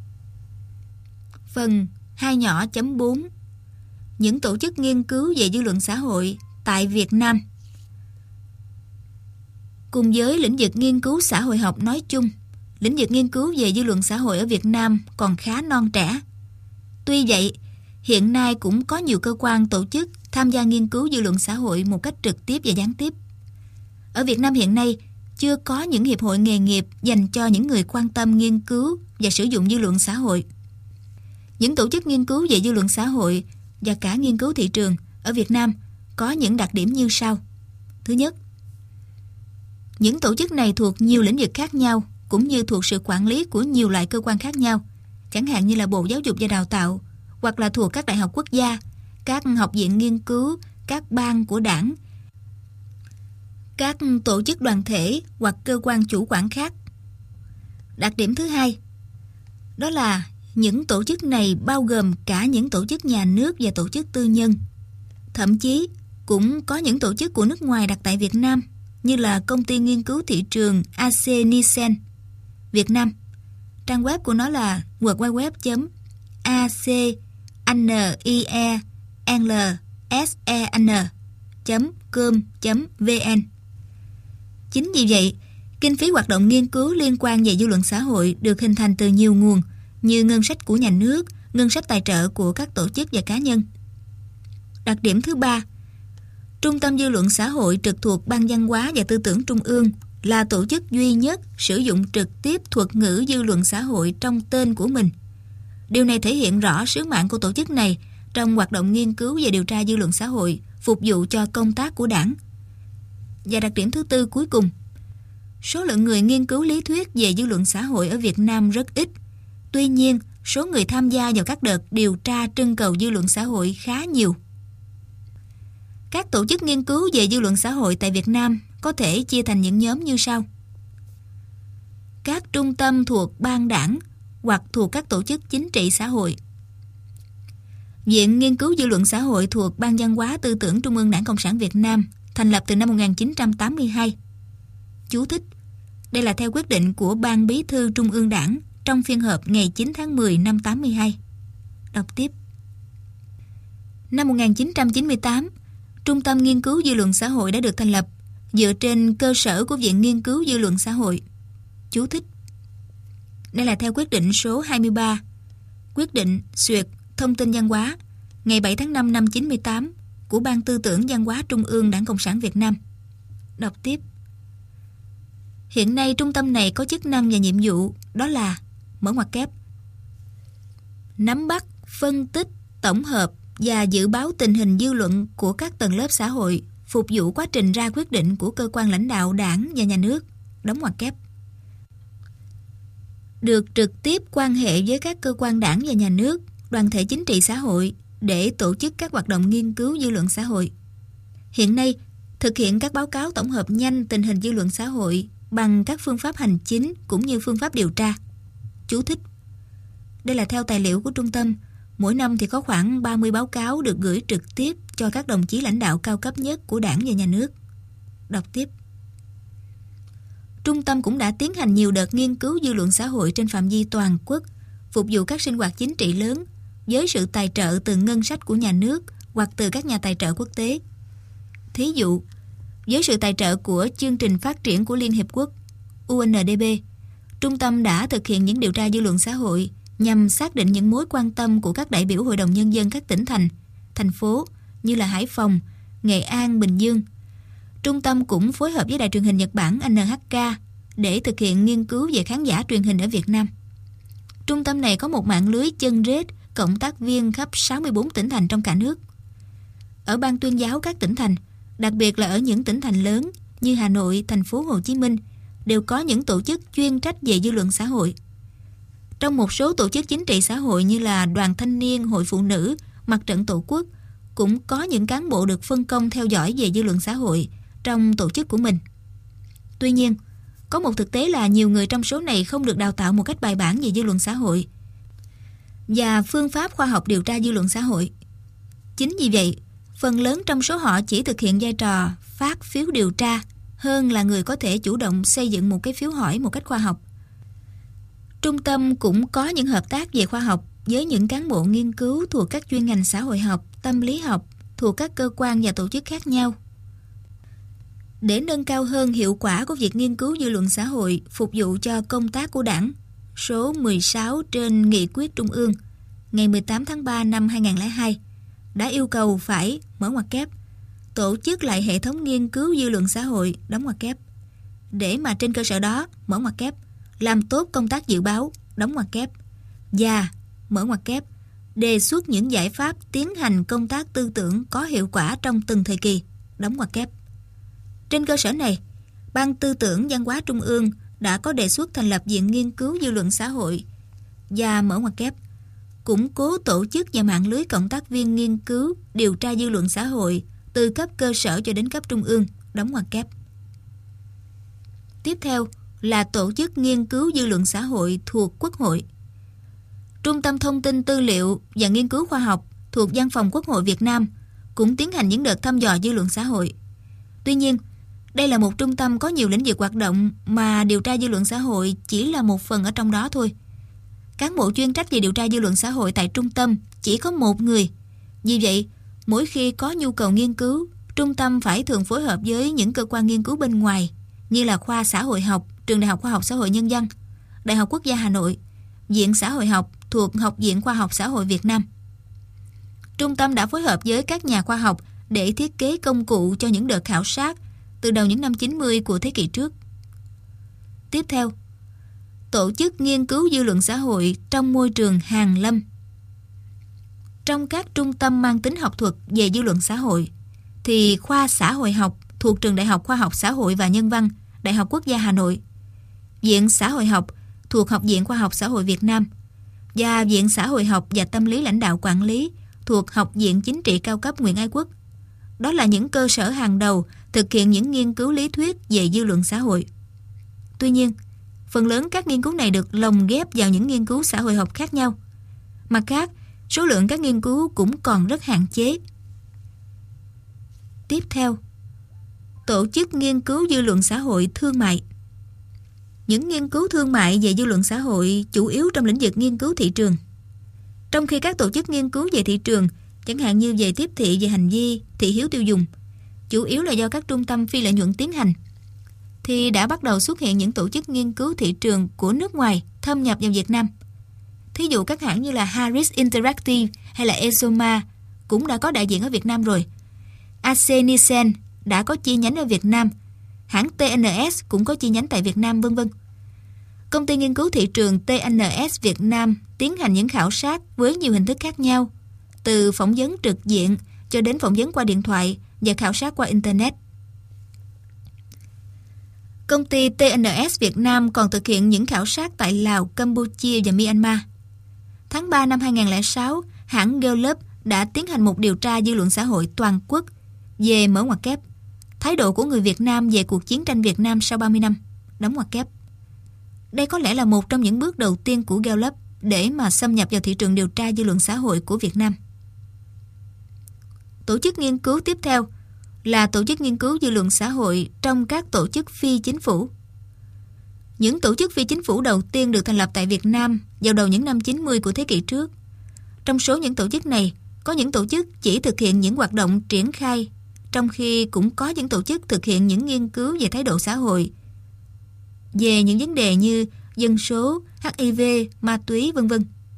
Phần 2.4 Những tổ chức nghiên cứu về dư luận xã hội tại Việt Nam. Cùng với lĩnh vực nghiên cứu xã hội học nói chung, lĩnh vực nghiên cứu về dư luận xã hội ở Việt Nam còn khá non trẻ. Tuy vậy, hiện nay cũng có nhiều cơ quan tổ chức tham gia nghiên cứu dư luận xã hội một cách trực tiếp và gián tiếp. Ở Việt Nam hiện nay, chưa có những hiệp hội nghề nghiệp dành cho những người quan tâm nghiên cứu và sử dụng dư luận xã hội. Những tổ chức nghiên cứu về dư luận xã hội và cả nghiên cứu thị trường ở Việt Nam có những đặc điểm như sau. Thứ nhất, những tổ chức này thuộc nhiều lĩnh vực khác nhau cũng như thuộc sự quản lý của nhiều loại cơ quan khác nhau, chẳng hạn như là Bộ Giáo dục và Đào tạo, hoặc là thuộc các đại học quốc gia, các học viện nghiên cứu, các ban của đảng, các tổ chức đoàn thể hoặc cơ quan chủ quản khác. Đặc điểm thứ hai, đó là những tổ chức này bao gồm cả những tổ chức nhà nước và tổ chức tư nhân. Thậm chí cũng có những tổ chức của nước ngoài đặt tại Việt Nam, như là Công ty Nghiên cứu Thị trường AC Nielsen Việt Nam. Trang web của nó là www.acnielsen.com.vn. Chính vì vậy, kinh phí hoạt động nghiên cứu liên quan về dư luận xã hội được hình thành từ nhiều nguồn như ngân sách của nhà nước, ngân sách tài trợ của các tổ chức và cá nhân. Đặc điểm thứ ba, Trung tâm Dư luận Xã hội trực thuộc Ban Văn hóa và Tư tưởng Trung ương là tổ chức duy nhất sử dụng trực tiếp thuật ngữ dư luận xã hội trong tên của mình. Điều này thể hiện rõ sứ mạng của tổ chức này trong hoạt động nghiên cứu và điều tra dư luận xã hội, phục vụ cho công tác của đảng. Và đặc điểm thứ tư cuối cùng, số lượng người nghiên cứu lý thuyết về dư luận xã hội ở Việt Nam rất ít. Tuy nhiên, số người tham gia vào các đợt điều tra trưng cầu dư luận xã hội khá nhiều. Các tổ chức nghiên cứu về dư luận xã hội tại Việt Nam có thể chia thành những nhóm như sau. Các trung tâm thuộc ban đảng hoặc thuộc các tổ chức chính trị xã hội. Viện Nghiên cứu Dư luận xã hội thuộc Ban Văn hóa Tư tưởng Trung ương Đảng Cộng sản Việt Nam, thành lập từ năm 1982. Chú thích: đây là theo quyết định của Ban Bí thư Trung ương Đảng trong phiên họp ngày 9 tháng 10 năm 82. Đọc tiếp. Năm 1998, Trung tâm Nghiên cứu Dư luận xã hội đã được thành lập dựa trên cơ sở của Viện Nghiên cứu Dư luận xã hội. Chú thích: đây là theo quyết định số 23, quyết định duyệt thông tin văn hóa ngày 7 tháng 5 năm 98 của Ban Tư tưởng Văn hóa Trung ương Đảng Cộng sản Việt Nam. Đọc tiếp. Hiện nay trung tâm này có chức năng và nhiệm vụ đó là mở ngoặc kép nắm bắt, phân tích, tổng hợp và dự báo tình hình dư luận của các tầng lớp xã hội, phục vụ quá trình ra quyết định của cơ quan lãnh đạo đảng và nhà nước, đóng ngoặc kép. Được trực tiếp quan hệ với các cơ quan đảng và nhà nước, đoàn thể chính trị xã hội để tổ chức các hoạt động nghiên cứu dư luận xã hội. Hiện nay, thực hiện các báo cáo tổng hợp nhanh tình hình dư luận xã hội bằng các phương pháp hành chính cũng như phương pháp điều tra. Chú thích: đây là theo tài liệu của trung tâm. Mỗi năm thì có khoảng 30 báo cáo được gửi trực tiếp cho các đồng chí lãnh đạo cao cấp nhất của đảng và nhà nước. Đọc tiếp. Trung tâm cũng đã tiến hành nhiều đợt nghiên cứu dư luận xã hội trên phạm vi toàn quốc, phục vụ các sinh hoạt chính trị lớn với sự tài trợ từ ngân sách của nhà nước hoặc từ các nhà tài trợ quốc tế. Thí dụ, với sự tài trợ của chương trình phát triển của Liên Hiệp Quốc UNDP, trung tâm đã thực hiện những điều tra dư luận xã hội nhằm xác định những mối quan tâm của các đại biểu Hội đồng Nhân dân các tỉnh thành phố như là Hải Phòng, Nghệ An, Bình Dương. Trung tâm cũng phối hợp với đài truyền hình Nhật Bản NHK để thực hiện nghiên cứu về khán giả truyền hình ở Việt Nam. Trung tâm này có một mạng lưới chân rết cộng tác viên khắp 64 tỉnh thành trong cả nước. Ở ban tuyên giáo các tỉnh thành, đặc biệt là ở những tỉnh thành lớn như Hà Nội, thành phố Hồ Chí Minh, đều có những tổ chức chuyên trách về dư luận xã hội. Trong một số tổ chức chính trị xã hội như là Đoàn Thanh niên, Hội Phụ nữ, Mặt trận Tổ quốc, cũng có những cán bộ được phân công theo dõi về dư luận xã hội trong tổ chức của mình. Tuy nhiên, có một thực tế là nhiều người trong số này không được đào tạo một cách bài bản về dư luận xã hội và phương pháp khoa học điều tra dư luận xã hội. Chính vì vậy, phần lớn trong số họ chỉ thực hiện vai trò phát phiếu điều tra hơn là người có thể chủ động xây dựng một cái phiếu hỏi một cách khoa học. Trung tâm cũng có những hợp tác về khoa học với những cán bộ nghiên cứu thuộc các chuyên ngành xã hội học, tâm lý học, thuộc các cơ quan và tổ chức khác nhau. Để nâng cao hơn hiệu quả của việc nghiên cứu dư luận xã hội phục vụ cho công tác của Đảng, số 16 trên Nghị quyết Trung ương ngày 18 tháng 3 năm 2002 đã yêu cầu phải mở ngoặc kép tổ chức lại hệ thống nghiên cứu dư luận xã hội đóng ngoặc kép để mà trên cơ sở đó mở ngoặc kép làm tốt công tác dự báo đóng ngoặc kép và mở ngoặc kép đề xuất những giải pháp tiến hành công tác tư tưởng có hiệu quả trong từng thời kỳ đóng ngoặc kép. Trên cơ sở này, Ban Tư tưởng Văn hóa Trung ương đã có đề xuất thành lập Viện Nghiên cứu Dư luận xã hội và mở ngoặc kép củng cố tổ chức và mạng lưới cộng tác viên nghiên cứu điều tra dư luận xã hội từ cấp cơ sở cho đến cấp trung ương đóng ngoặc kép. Tiếp theo là tổ chức nghiên cứu dư luận xã hội thuộc Quốc hội. Trung tâm Thông tin Tư liệu và Nghiên cứu Khoa học thuộc Văn phòng Quốc hội Việt Nam cũng tiến hành những đợt thăm dò dư luận xã hội. Tuy nhiên, đây là một trung tâm có nhiều lĩnh vực hoạt động mà điều tra dư luận xã hội chỉ là một phần ở trong đó thôi. Cán bộ chuyên trách về điều tra dư luận xã hội tại trung tâm chỉ có một người. Vì vậy, mỗi khi có nhu cầu nghiên cứu, trung tâm phải thường phối hợp với những cơ quan nghiên cứu bên ngoài như là khoa xã hội học, Trường Đại học Khoa học Xã hội Nhân dân, Đại học Quốc gia Hà Nội, Viện Xã hội học thuộc Học viện Khoa học Xã hội Việt Nam. Trung tâm đã phối hợp với các nhà khoa học để thiết kế công cụ cho những đợt khảo sát từ đầu những năm 90 của thế kỷ trước. Tiếp theo, tổ chức nghiên cứu dư luận xã hội trong môi trường hàn lâm. Trong các trung tâm mang tính học thuật về dư luận xã hội, thì khoa xã hội học thuộc Trường Đại học Khoa học Xã hội và Nhân văn, Đại học Quốc gia Hà Nội, Viện Xã hội học thuộc Học viện Khoa học Xã hội Việt Nam và Viện Xã hội học và Tâm lý lãnh đạo quản lý thuộc Học viện Chính trị cao cấp Nguyễn Ái Quốc. Đó là những cơ sở hàng đầu thực hiện những nghiên cứu lý thuyết về dư luận xã hội. Tuy nhiên, phần lớn các nghiên cứu này được lồng ghép vào những nghiên cứu xã hội học khác nhau. Mặt khác, số lượng các nghiên cứu cũng còn rất hạn chế. Tiếp theo, tổ chức nghiên cứu dư luận xã hội thương mại. Những nghiên cứu thương mại về dư luận xã hội chủ yếu trong lĩnh vực nghiên cứu thị trường. Trong khi các tổ chức nghiên cứu về thị trường, chẳng hạn như về tiếp thị về hành vi, thị hiếu tiêu dùng, chủ yếu là do các trung tâm phi lợi nhuận tiến hành, thì đã bắt đầu xuất hiện những tổ chức nghiên cứu thị trường của nước ngoài thâm nhập vào Việt Nam. Thí dụ các hãng như là Harris Interactive hay là Esoma cũng đã có đại diện ở Việt Nam rồi. AC Nielsen đã có chi nhánh ở Việt Nam, hãng TNS cũng có chi nhánh tại Việt Nam, v.v. Công ty nghiên cứu thị trường TNS Việt Nam tiến hành những khảo sát với nhiều hình thức khác nhau, từ phỏng vấn trực diện cho đến phỏng vấn qua điện thoại và khảo sát qua Internet. Công ty TNS Việt Nam còn thực hiện những khảo sát tại Lào, Campuchia và Myanmar. Tháng 3 năm 2006, hãng Gallup đã tiến hành một điều tra dư luận xã hội toàn quốc về mở ngoặc kép thái độ của người Việt Nam về cuộc chiến tranh Việt Nam sau 30 năm, đóng ngoặc kép. Đây có lẽ là một trong những bước đầu tiên của Gallup để mà xâm nhập vào thị trường điều tra dư luận xã hội của Việt Nam. Tổ chức nghiên cứu tiếp theo là tổ chức nghiên cứu dư luận xã hội trong các tổ chức phi chính phủ. Những tổ chức phi chính phủ đầu tiên được thành lập tại Việt Nam vào đầu những năm 90 của thế kỷ trước. Trong số những tổ chức này, có những tổ chức chỉ thực hiện những hoạt động triển khai, trong khi cũng có những tổ chức thực hiện những nghiên cứu về thái độ xã hội, về những vấn đề như dân số, HIV, ma túy, v.v.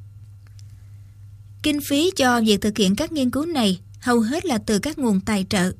Kinh phí cho việc thực hiện các nghiên cứu này hầu hết là từ các nguồn tài trợ.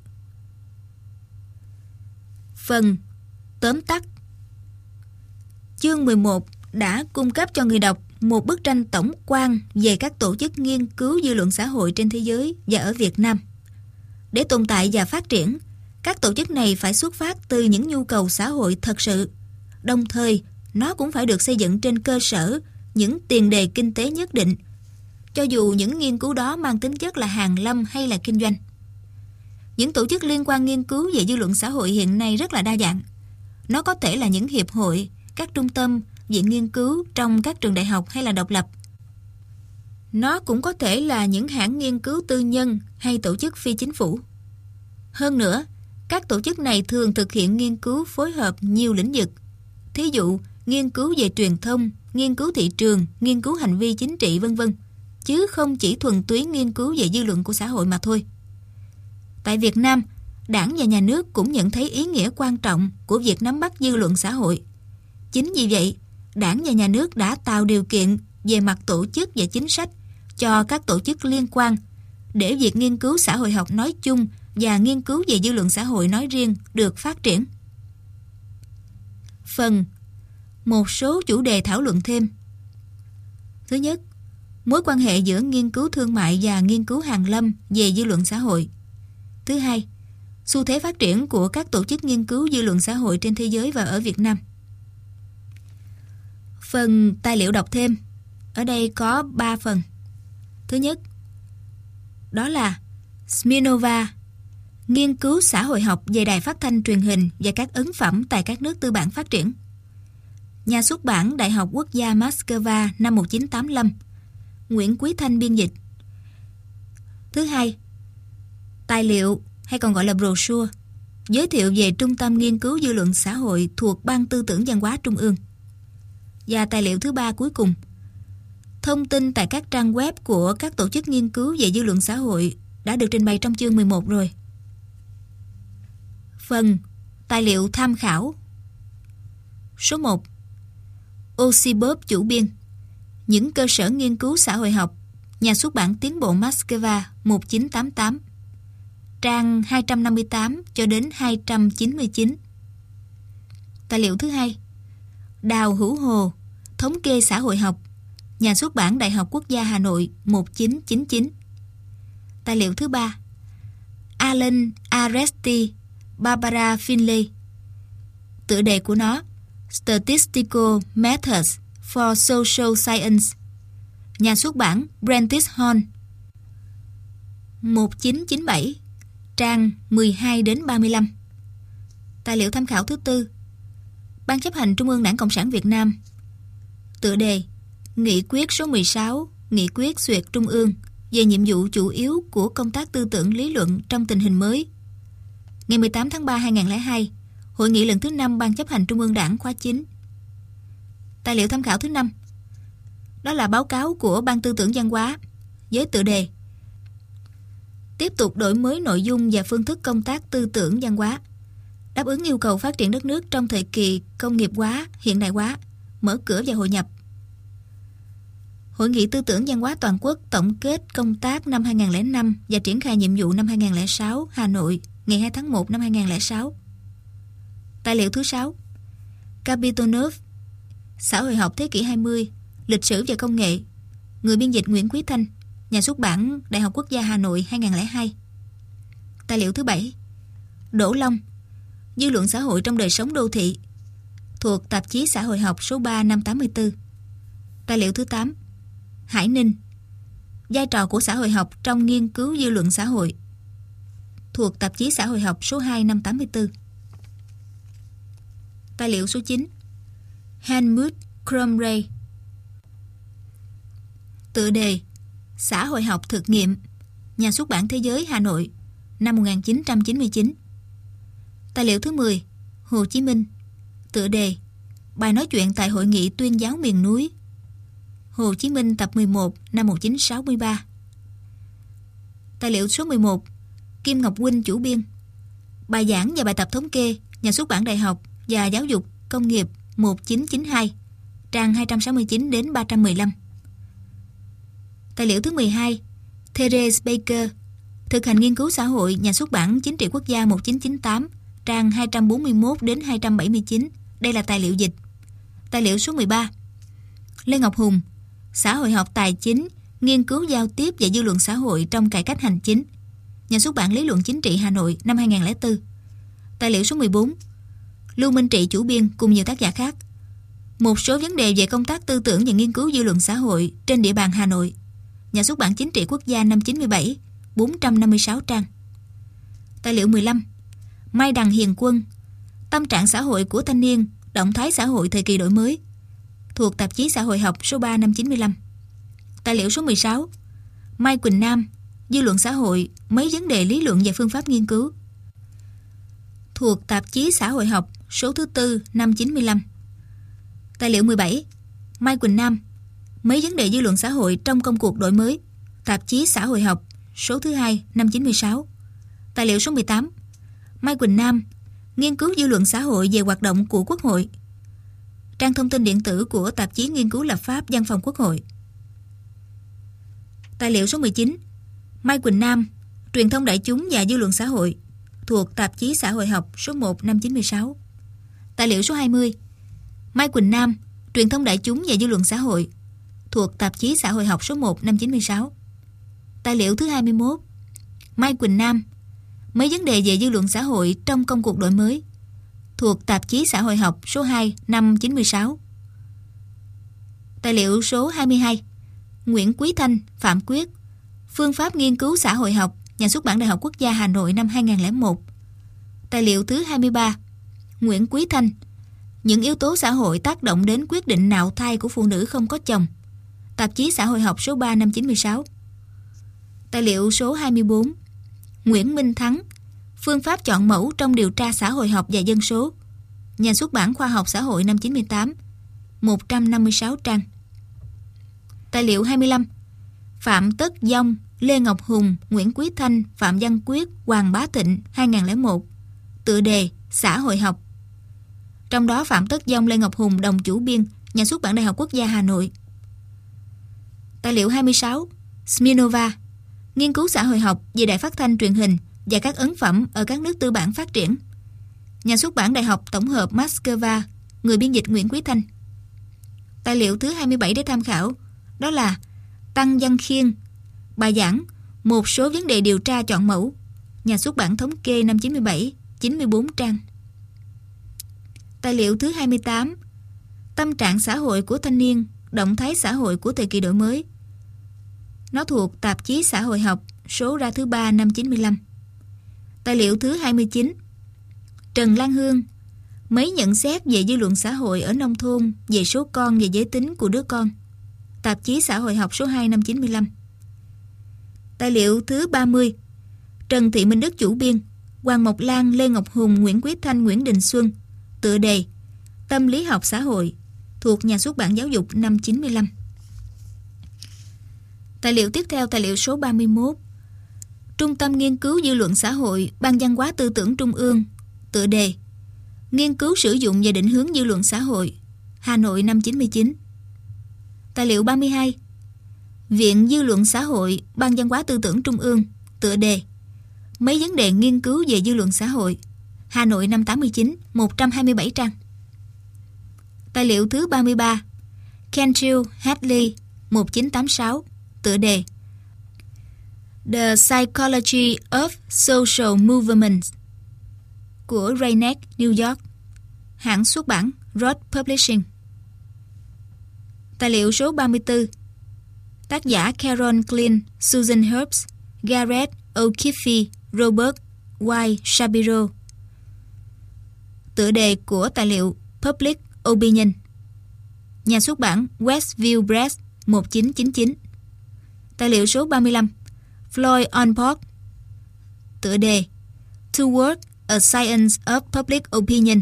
Phần tóm tắt. Chương 11 đã cung cấp cho người đọc một bức tranh tổng quan về các tổ chức nghiên cứu dư luận xã hội trên thế giới và ở Việt Nam. Để tồn tại và phát triển, các tổ chức này phải xuất phát từ những nhu cầu xã hội thật sự. Đồng thời, nó cũng phải được xây dựng trên cơ sở những tiền đề kinh tế nhất định, cho dù những nghiên cứu đó mang tính chất là hàn lâm hay là kinh doanh. Những tổ chức liên quan nghiên cứu về dư luận xã hội hiện nay rất là đa dạng. Nó có thể là những hiệp hội, các trung tâm, viện nghiên cứu trong các trường đại học hay là độc lập. Nó cũng có thể là những hãng nghiên cứu tư nhân hay tổ chức phi chính phủ. Hơn nữa, các tổ chức này thường thực hiện nghiên cứu phối hợp nhiều lĩnh vực. Thí dụ, nghiên cứu về truyền thông, nghiên cứu thị trường, nghiên cứu hành vi chính trị v.v. chứ không chỉ thuần túy nghiên cứu về dư luận của xã hội mà thôi. Tại Việt Nam, Đảng và Nhà nước cũng nhận thấy ý nghĩa quan trọng của việc nắm bắt dư luận xã hội. Chính vì vậy, Đảng và Nhà nước đã tạo điều kiện về mặt tổ chức và chính sách cho các tổ chức liên quan để việc nghiên cứu xã hội học nói chung và nghiên cứu về dư luận xã hội nói riêng được phát triển. Phần một số chủ đề thảo luận thêm. Thứ nhất, mối quan hệ giữa nghiên cứu thương mại và nghiên cứu hàn lâm về dư luận xã hội. Thứ hai, xu thế phát triển của các tổ chức nghiên cứu dư luận xã hội trên thế giới và ở Việt Nam. Phần tài liệu đọc thêm. Ở đây có 3 phần. Thứ nhất, đó là Smirnova, nghiên cứu xã hội học về đài phát thanh truyền hình và các ấn phẩm tại các nước tư bản phát triển. Nhà xuất bản Đại học Quốc gia Moscow năm 1985. Nguyễn Quý Thanh biên dịch. Thứ hai, tài liệu hay còn gọi là brochure, giới thiệu về Trung tâm Nghiên cứu Dư luận xã hội thuộc Ban Tư tưởng Văn hóa Trung ương. Và tài liệu thứ ba cuối cùng, thông tin tại các trang web của các tổ chức nghiên cứu về dư luận xã hội đã được trình bày trong chương 11 rồi. Phần tài liệu tham khảo. Số 1. Osipov chủ biên. Những cơ sở nghiên cứu xã hội học. Nhà xuất bản Tiến bộ Moscow 1988. Trang 258 cho đến 299. Tài liệu thứ hai, Đào Hữu Hồ, thống kê xã hội học. Nhà xuất bản Đại học Quốc gia Hà Nội 1999. Tài liệu thứ ba, Alan Aresti, Barbara Finlay. Tựa đề của nó, Statistical Methods for Social Science. Nhà xuất bản Prentice Hall 1997, trang 12 đến 35. Tài liệu tham khảo thứ tư, Ban chấp hành Trung ương Đảng Cộng sản Việt Nam. Tựa đề, Nghị quyết số 16, Nghị quyết duyệt Trung ương về nhiệm vụ chủ yếu của công tác tư tưởng lý luận trong tình hình mới. Ngày 18 tháng 3 2002, Hội nghị lần thứ 5 Ban chấp hành Trung ương Đảng khóa 9. Tài liệu tham khảo thứ 5, đó là báo cáo của Ban Tư tưởng Văn hóa với tựa đề Tiếp tục đổi mới nội dung và phương thức công tác tư tưởng văn hóa, đáp ứng yêu cầu phát triển đất nước trong thời kỳ công nghiệp hóa, hiện đại hóa, mở cửa và hội nhập. Hội nghị tư tưởng văn hóa toàn quốc tổng kết công tác năm 2005 và triển khai nhiệm vụ năm 2006, Hà Nội, ngày 2 tháng 1 năm 2006. Tài liệu thứ 6, Kapitonov, xã hội học thế kỷ 20, lịch sử và công nghệ. Người biên dịch Nguyễn Quý Thanh, nhà xuất bản Đại học Quốc gia Hà Nội 2002. Tài liệu thứ 7, Đỗ Long, dư luận xã hội trong đời sống đô thị, thuộc tạp chí Xã hội học số 3 năm 84. Tài liệu thứ 8, Hải Ninh, vai trò của xã hội học trong nghiên cứu dư luận xã hội, thuộc tạp chí Xã hội học số 2 năm 84. Tài liệu số 9, Helmut Krumrei, tựa đề Xã hội học thực nghiệm, nhà xuất bản Thế giới Hà Nội, năm 1999. Tài liệu thứ 10, Hồ Chí Minh, tựa đề Bài nói chuyện tại Hội nghị Tuyên giáo miền núi, Hồ Chí Minh tập 11 năm 1963. Tài liệu số 11, Kim Ngọc Huynh chủ biên, bài giảng và bài tập thống kê, nhà xuất bản Đại học và Giáo dục Công nghiệp 1992, trang 269 đến 315. Tài liệu thứ 12, Therese Baker, thực hành nghiên cứu xã hội, nhà xuất bản Chính trị Quốc gia 1998, trang 241 đến 279. Đây là tài liệu dịch. Tài liệu số 13, Lê Ngọc Hùng, xã hội học tài chính, nghiên cứu giao tiếp và dư luận xã hội trong cải cách hành chính, nhà xuất bản Lý luận Chính trị Hà Nội năm 2004. Tài liệu số 14, Lưu Minh Trị chủ biên cùng nhiều tác giả khác, một số vấn đề về công tác tư tưởng và nghiên cứu dư luận xã hội trên địa bàn Hà Nội, Nhà xuất bản Chính trị Quốc gia năm 97, 456 trang. Tài liệu 15. Mai Đằng Hiền Quân, Tâm trạng xã hội của thanh niên, động thái xã hội thời kỳ đổi mới, thuộc tạp chí Xã hội học số 3 năm 95. Tài liệu số 16. Mai Quỳnh Nam, Dư luận xã hội, mấy vấn đề lý luận và phương pháp nghiên cứu, thuộc tạp chí Xã hội học số thứ 4 năm 95. Tài liệu 17. Mai Quỳnh Nam, mấy vấn đề dư luận xã hội trong công cuộc đổi mới, tạp chí Xã hội học số thứ 2 năm 96. Tài liệu số 18. Mai Quỳnh Nam, nghiên cứu dư luận xã hội về hoạt động của Quốc hội, trang thông tin điện tử của tạp chí Nghiên cứu lập pháp Văn phòng Quốc hội. Tài liệu số 19. Mai Quỳnh Nam, truyền thông đại chúng và dư luận xã hội, thuộc tạp chí Xã hội học số 1 năm 96. Tài liệu số 20. Mai Quỳnh Nam, truyền thông đại chúng và dư luận xã hội, thuộc tạp chí Xã hội học số 1 năm 96. Tài liệu thứ 21. Mai Quỳnh Nam, mấy vấn đề về dư luận xã hội trong công cuộc đổi mới, thuộc tạp chí Xã hội học số 2 năm 96. Tài liệu số 22. Nguyễn Quý Thanh, Phạm Quyết, phương pháp nghiên cứu xã hội học, Nhà xuất bản Đại học Quốc gia Hà Nội năm 2001. Tài liệu thứ 23. Nguyễn Quý Thanh, những yếu tố xã hội tác động đến quyết định nạo thai của phụ nữ không có chồng, tạp chí Xã hội học số 3 năm 96. Tài liệu số 24. Nguyễn Minh Thắng, phương pháp chọn mẫu trong điều tra xã hội học và dân số, Nhà xuất bản Khoa học Xã hội năm 98, 156 trang. Tài liệu 25. Phạm Tất Dông, Lê Ngọc Hùng, Nguyễn Quý Thanh, Phạm Văn Quyết, Hoàng Bá Thịnh 2001. Tựa đề Xã hội học. Trong đó Phạm Tất Dông, Lê Ngọc Hùng đồng chủ biên, Nhà xuất bản Đại học Quốc gia Hà Nội. Tài liệu 26. Smirnova, nghiên cứu xã hội học về đài phát thanh truyền hình và các ấn phẩm ở các nước tư bản phát triển, Nhà xuất bản Đại học Tổng hợp Moscow, người biên dịch Nguyễn Quý Thanh. Tài liệu thứ 27 để tham khảo đó là Tăng Văn Khiên, bài giảng một số vấn đề điều tra chọn mẫu, Nhà xuất bản Thống kê năm 97, 94 trang. Tài liệu thứ 28. Tâm trạng xã hội của thanh niên, động thái xã hội của thời kỳ đổi mới. Nó thuộc tạp chí Xã hội học số ra thứ 3 năm 95. Tài liệu thứ 29. Trần Lan Hương, mấy nhận xét về dư luận xã hội ở nông thôn về số con và giới tính của đứa con, tạp chí Xã hội học số 2 năm 95. Tài liệu thứ 30. Trần Thị Minh Đức chủ biên, Hoàng Mộc Lan, Lê Ngọc Hùng, Nguyễn Quý Thanh, Nguyễn Đình Xuân, tựa đề Tâm lý học xã hội, thuộc Nhà xuất bản Giáo dục năm 95. Tài liệu tiếp theo, tài liệu số 31. Trung tâm Nghiên cứu Dư luận xã hội, Ban Văn hóa Tư tưởng Trung ương, tựa đề Nghiên cứu sử dụng và định hướng dư luận xã hội, Hà Nội năm 99. Tài liệu 32. Viện Dư luận xã hội, Ban Văn hóa Tư tưởng Trung ương, tựa đề Mấy vấn đề nghiên cứu về dư luận xã hội, Hà Nội năm 89, 127 trang. Tài liệu thứ 33. Cantrill, Hadley, 1986, tựa đề The Psychology of Social Movements, của Raynet, New York, hãng xuất bản Roth Publishing. Tài liệu số 34. Tác giả Carol Klein, Susan Herbst, Garrett O'Keefe, Robert Y. Shapiro. Tựa đề của tài liệu Public Opinion, Nhà xuất bản Westview Press, 1999. Tài liệu số 35. Floyd Onport, tựa đề Toward a Science of Public Opinion.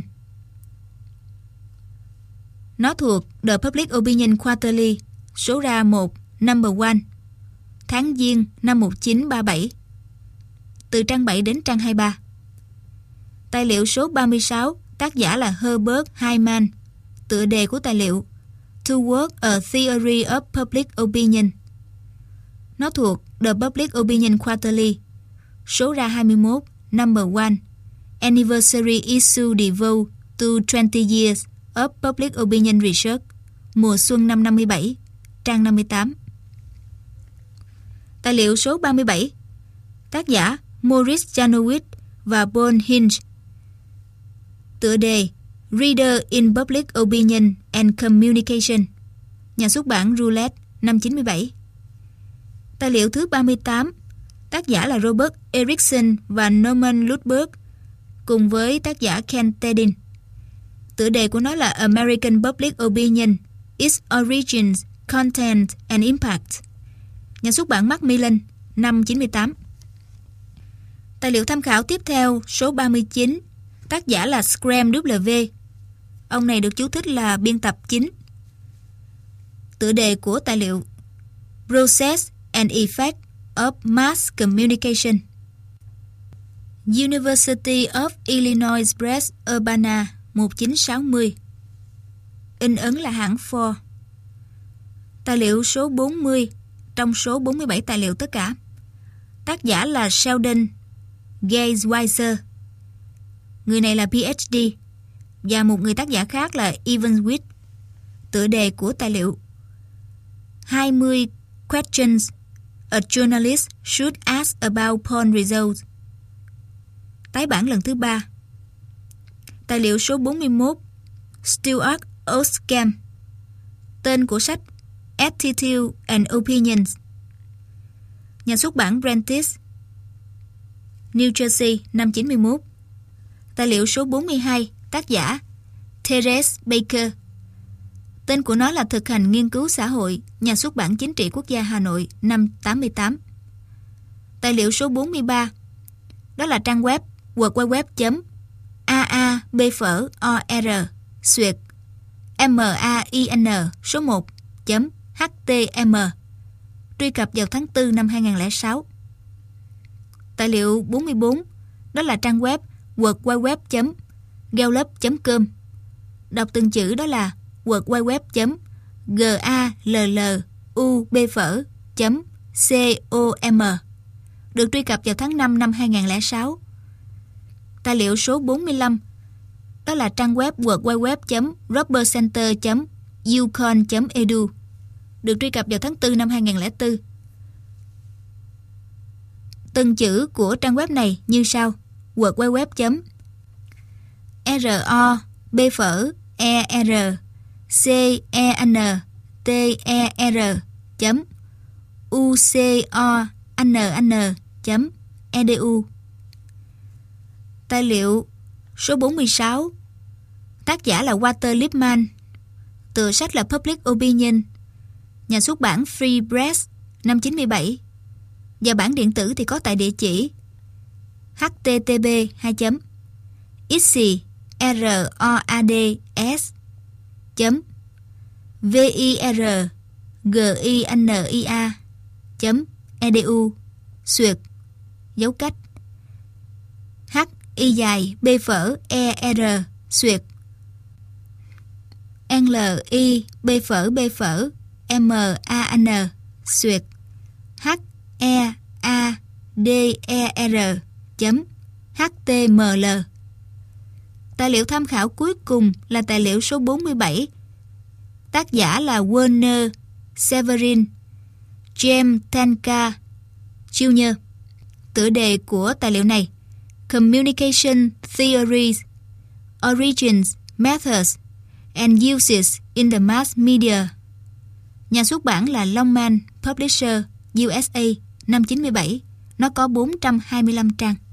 Nó thuộc The Public Opinion Quarterly, số ra 1, number 1, tháng Giêng năm 1937, từ trang 7 đến trang 23. Tài liệu số 36, tác giả là Herbert Hyman, tựa đề của tài liệu Toward a Theory of Public Opinion. Nó thuộc The Public Opinion Quarterly, số ra 21, number 1, Anniversary Issue Devoted to 20 Years of Public Opinion Research, mùa xuân năm 57, trang 58. Tài liệu số 37, tác giả Maurice Janowitz và Paul Hinch, tựa đề Reader in Public Opinion and Communication, Nhà xuất bản Roulette, năm 97. Tài liệu thứ 38, tác giả là Robert Erickson và Norman Luthberg, cùng với tác giả Ken Tedin. Tựa đề của nó là American Public Opinion, Its Origins, Content and Impact. Nhà xuất bản Macmillan, năm 98. Tài liệu tham khảo tiếp theo, số 39, tác giả là Graham W. Ông này được chú thích là biên tập chính. Tựa đề của tài liệu Process and Effect of Mass Communication. University of Illinois Press, Urbana, 1960. In ấn là hãng Ford. Tài liệu số 40 trong số 47 tài liệu tất cả. Tác giả là Sheldon Gaze-Weiser. Người này là PhD. Và một người tác giả khác là Evan Witt. Tựa đề của tài liệu 20 questions a journalist should ask about poll results. Tái bản lần thứ 3. Tài liệu số 41, Stewart Oldham. Tên của sách Attitude and Opinions. Nhà xuất bản Prentice, New Jersey, năm 91. Tài liệu số 42, tác giả Therese Baker. Tên của nó là Thực hành nghiên cứu xã hội, nhà xuất bản Chính trị Quốc gia Hà Nội, năm 88. Tài liệu số 43, đó là trang web www.aabfor/main số 1.htm, truy cập vào tháng 4 năm 2006. Tài liệu 44, đó là trang web www.gallup.com. Đọc từng chữ đó là www.gallubphở.com, được truy cập vào tháng 5 năm 2006. Tài liệu số 45, đó là trang web www.robertcenter.yukon.edu, được truy cập vào tháng 4 năm 2004. Từng chữ của trang web này như sau: www.robcenter.uconn.edu. Tài liệu số 46, tác giả là Walter Lippmann. Tựa sách là Public Opinion, nhà xuất bản Free Press, năm 97. Và bản điện tử thì có tại địa chỉ https://virginia.edu // dấu cách HI_B_ER /LIB_BFR MAN HEADER.HTML. Tài liệu tham khảo cuối cùng là tài liệu số 47. Tác giả là Werner Severin, James Tanka Jr. Tựa đề của tài liệu này: Communication Theories, Origins, Methods and Uses in the Mass Media. Nhà xuất bản là Longman Publisher, USA, năm 97. Nó có 425 trang.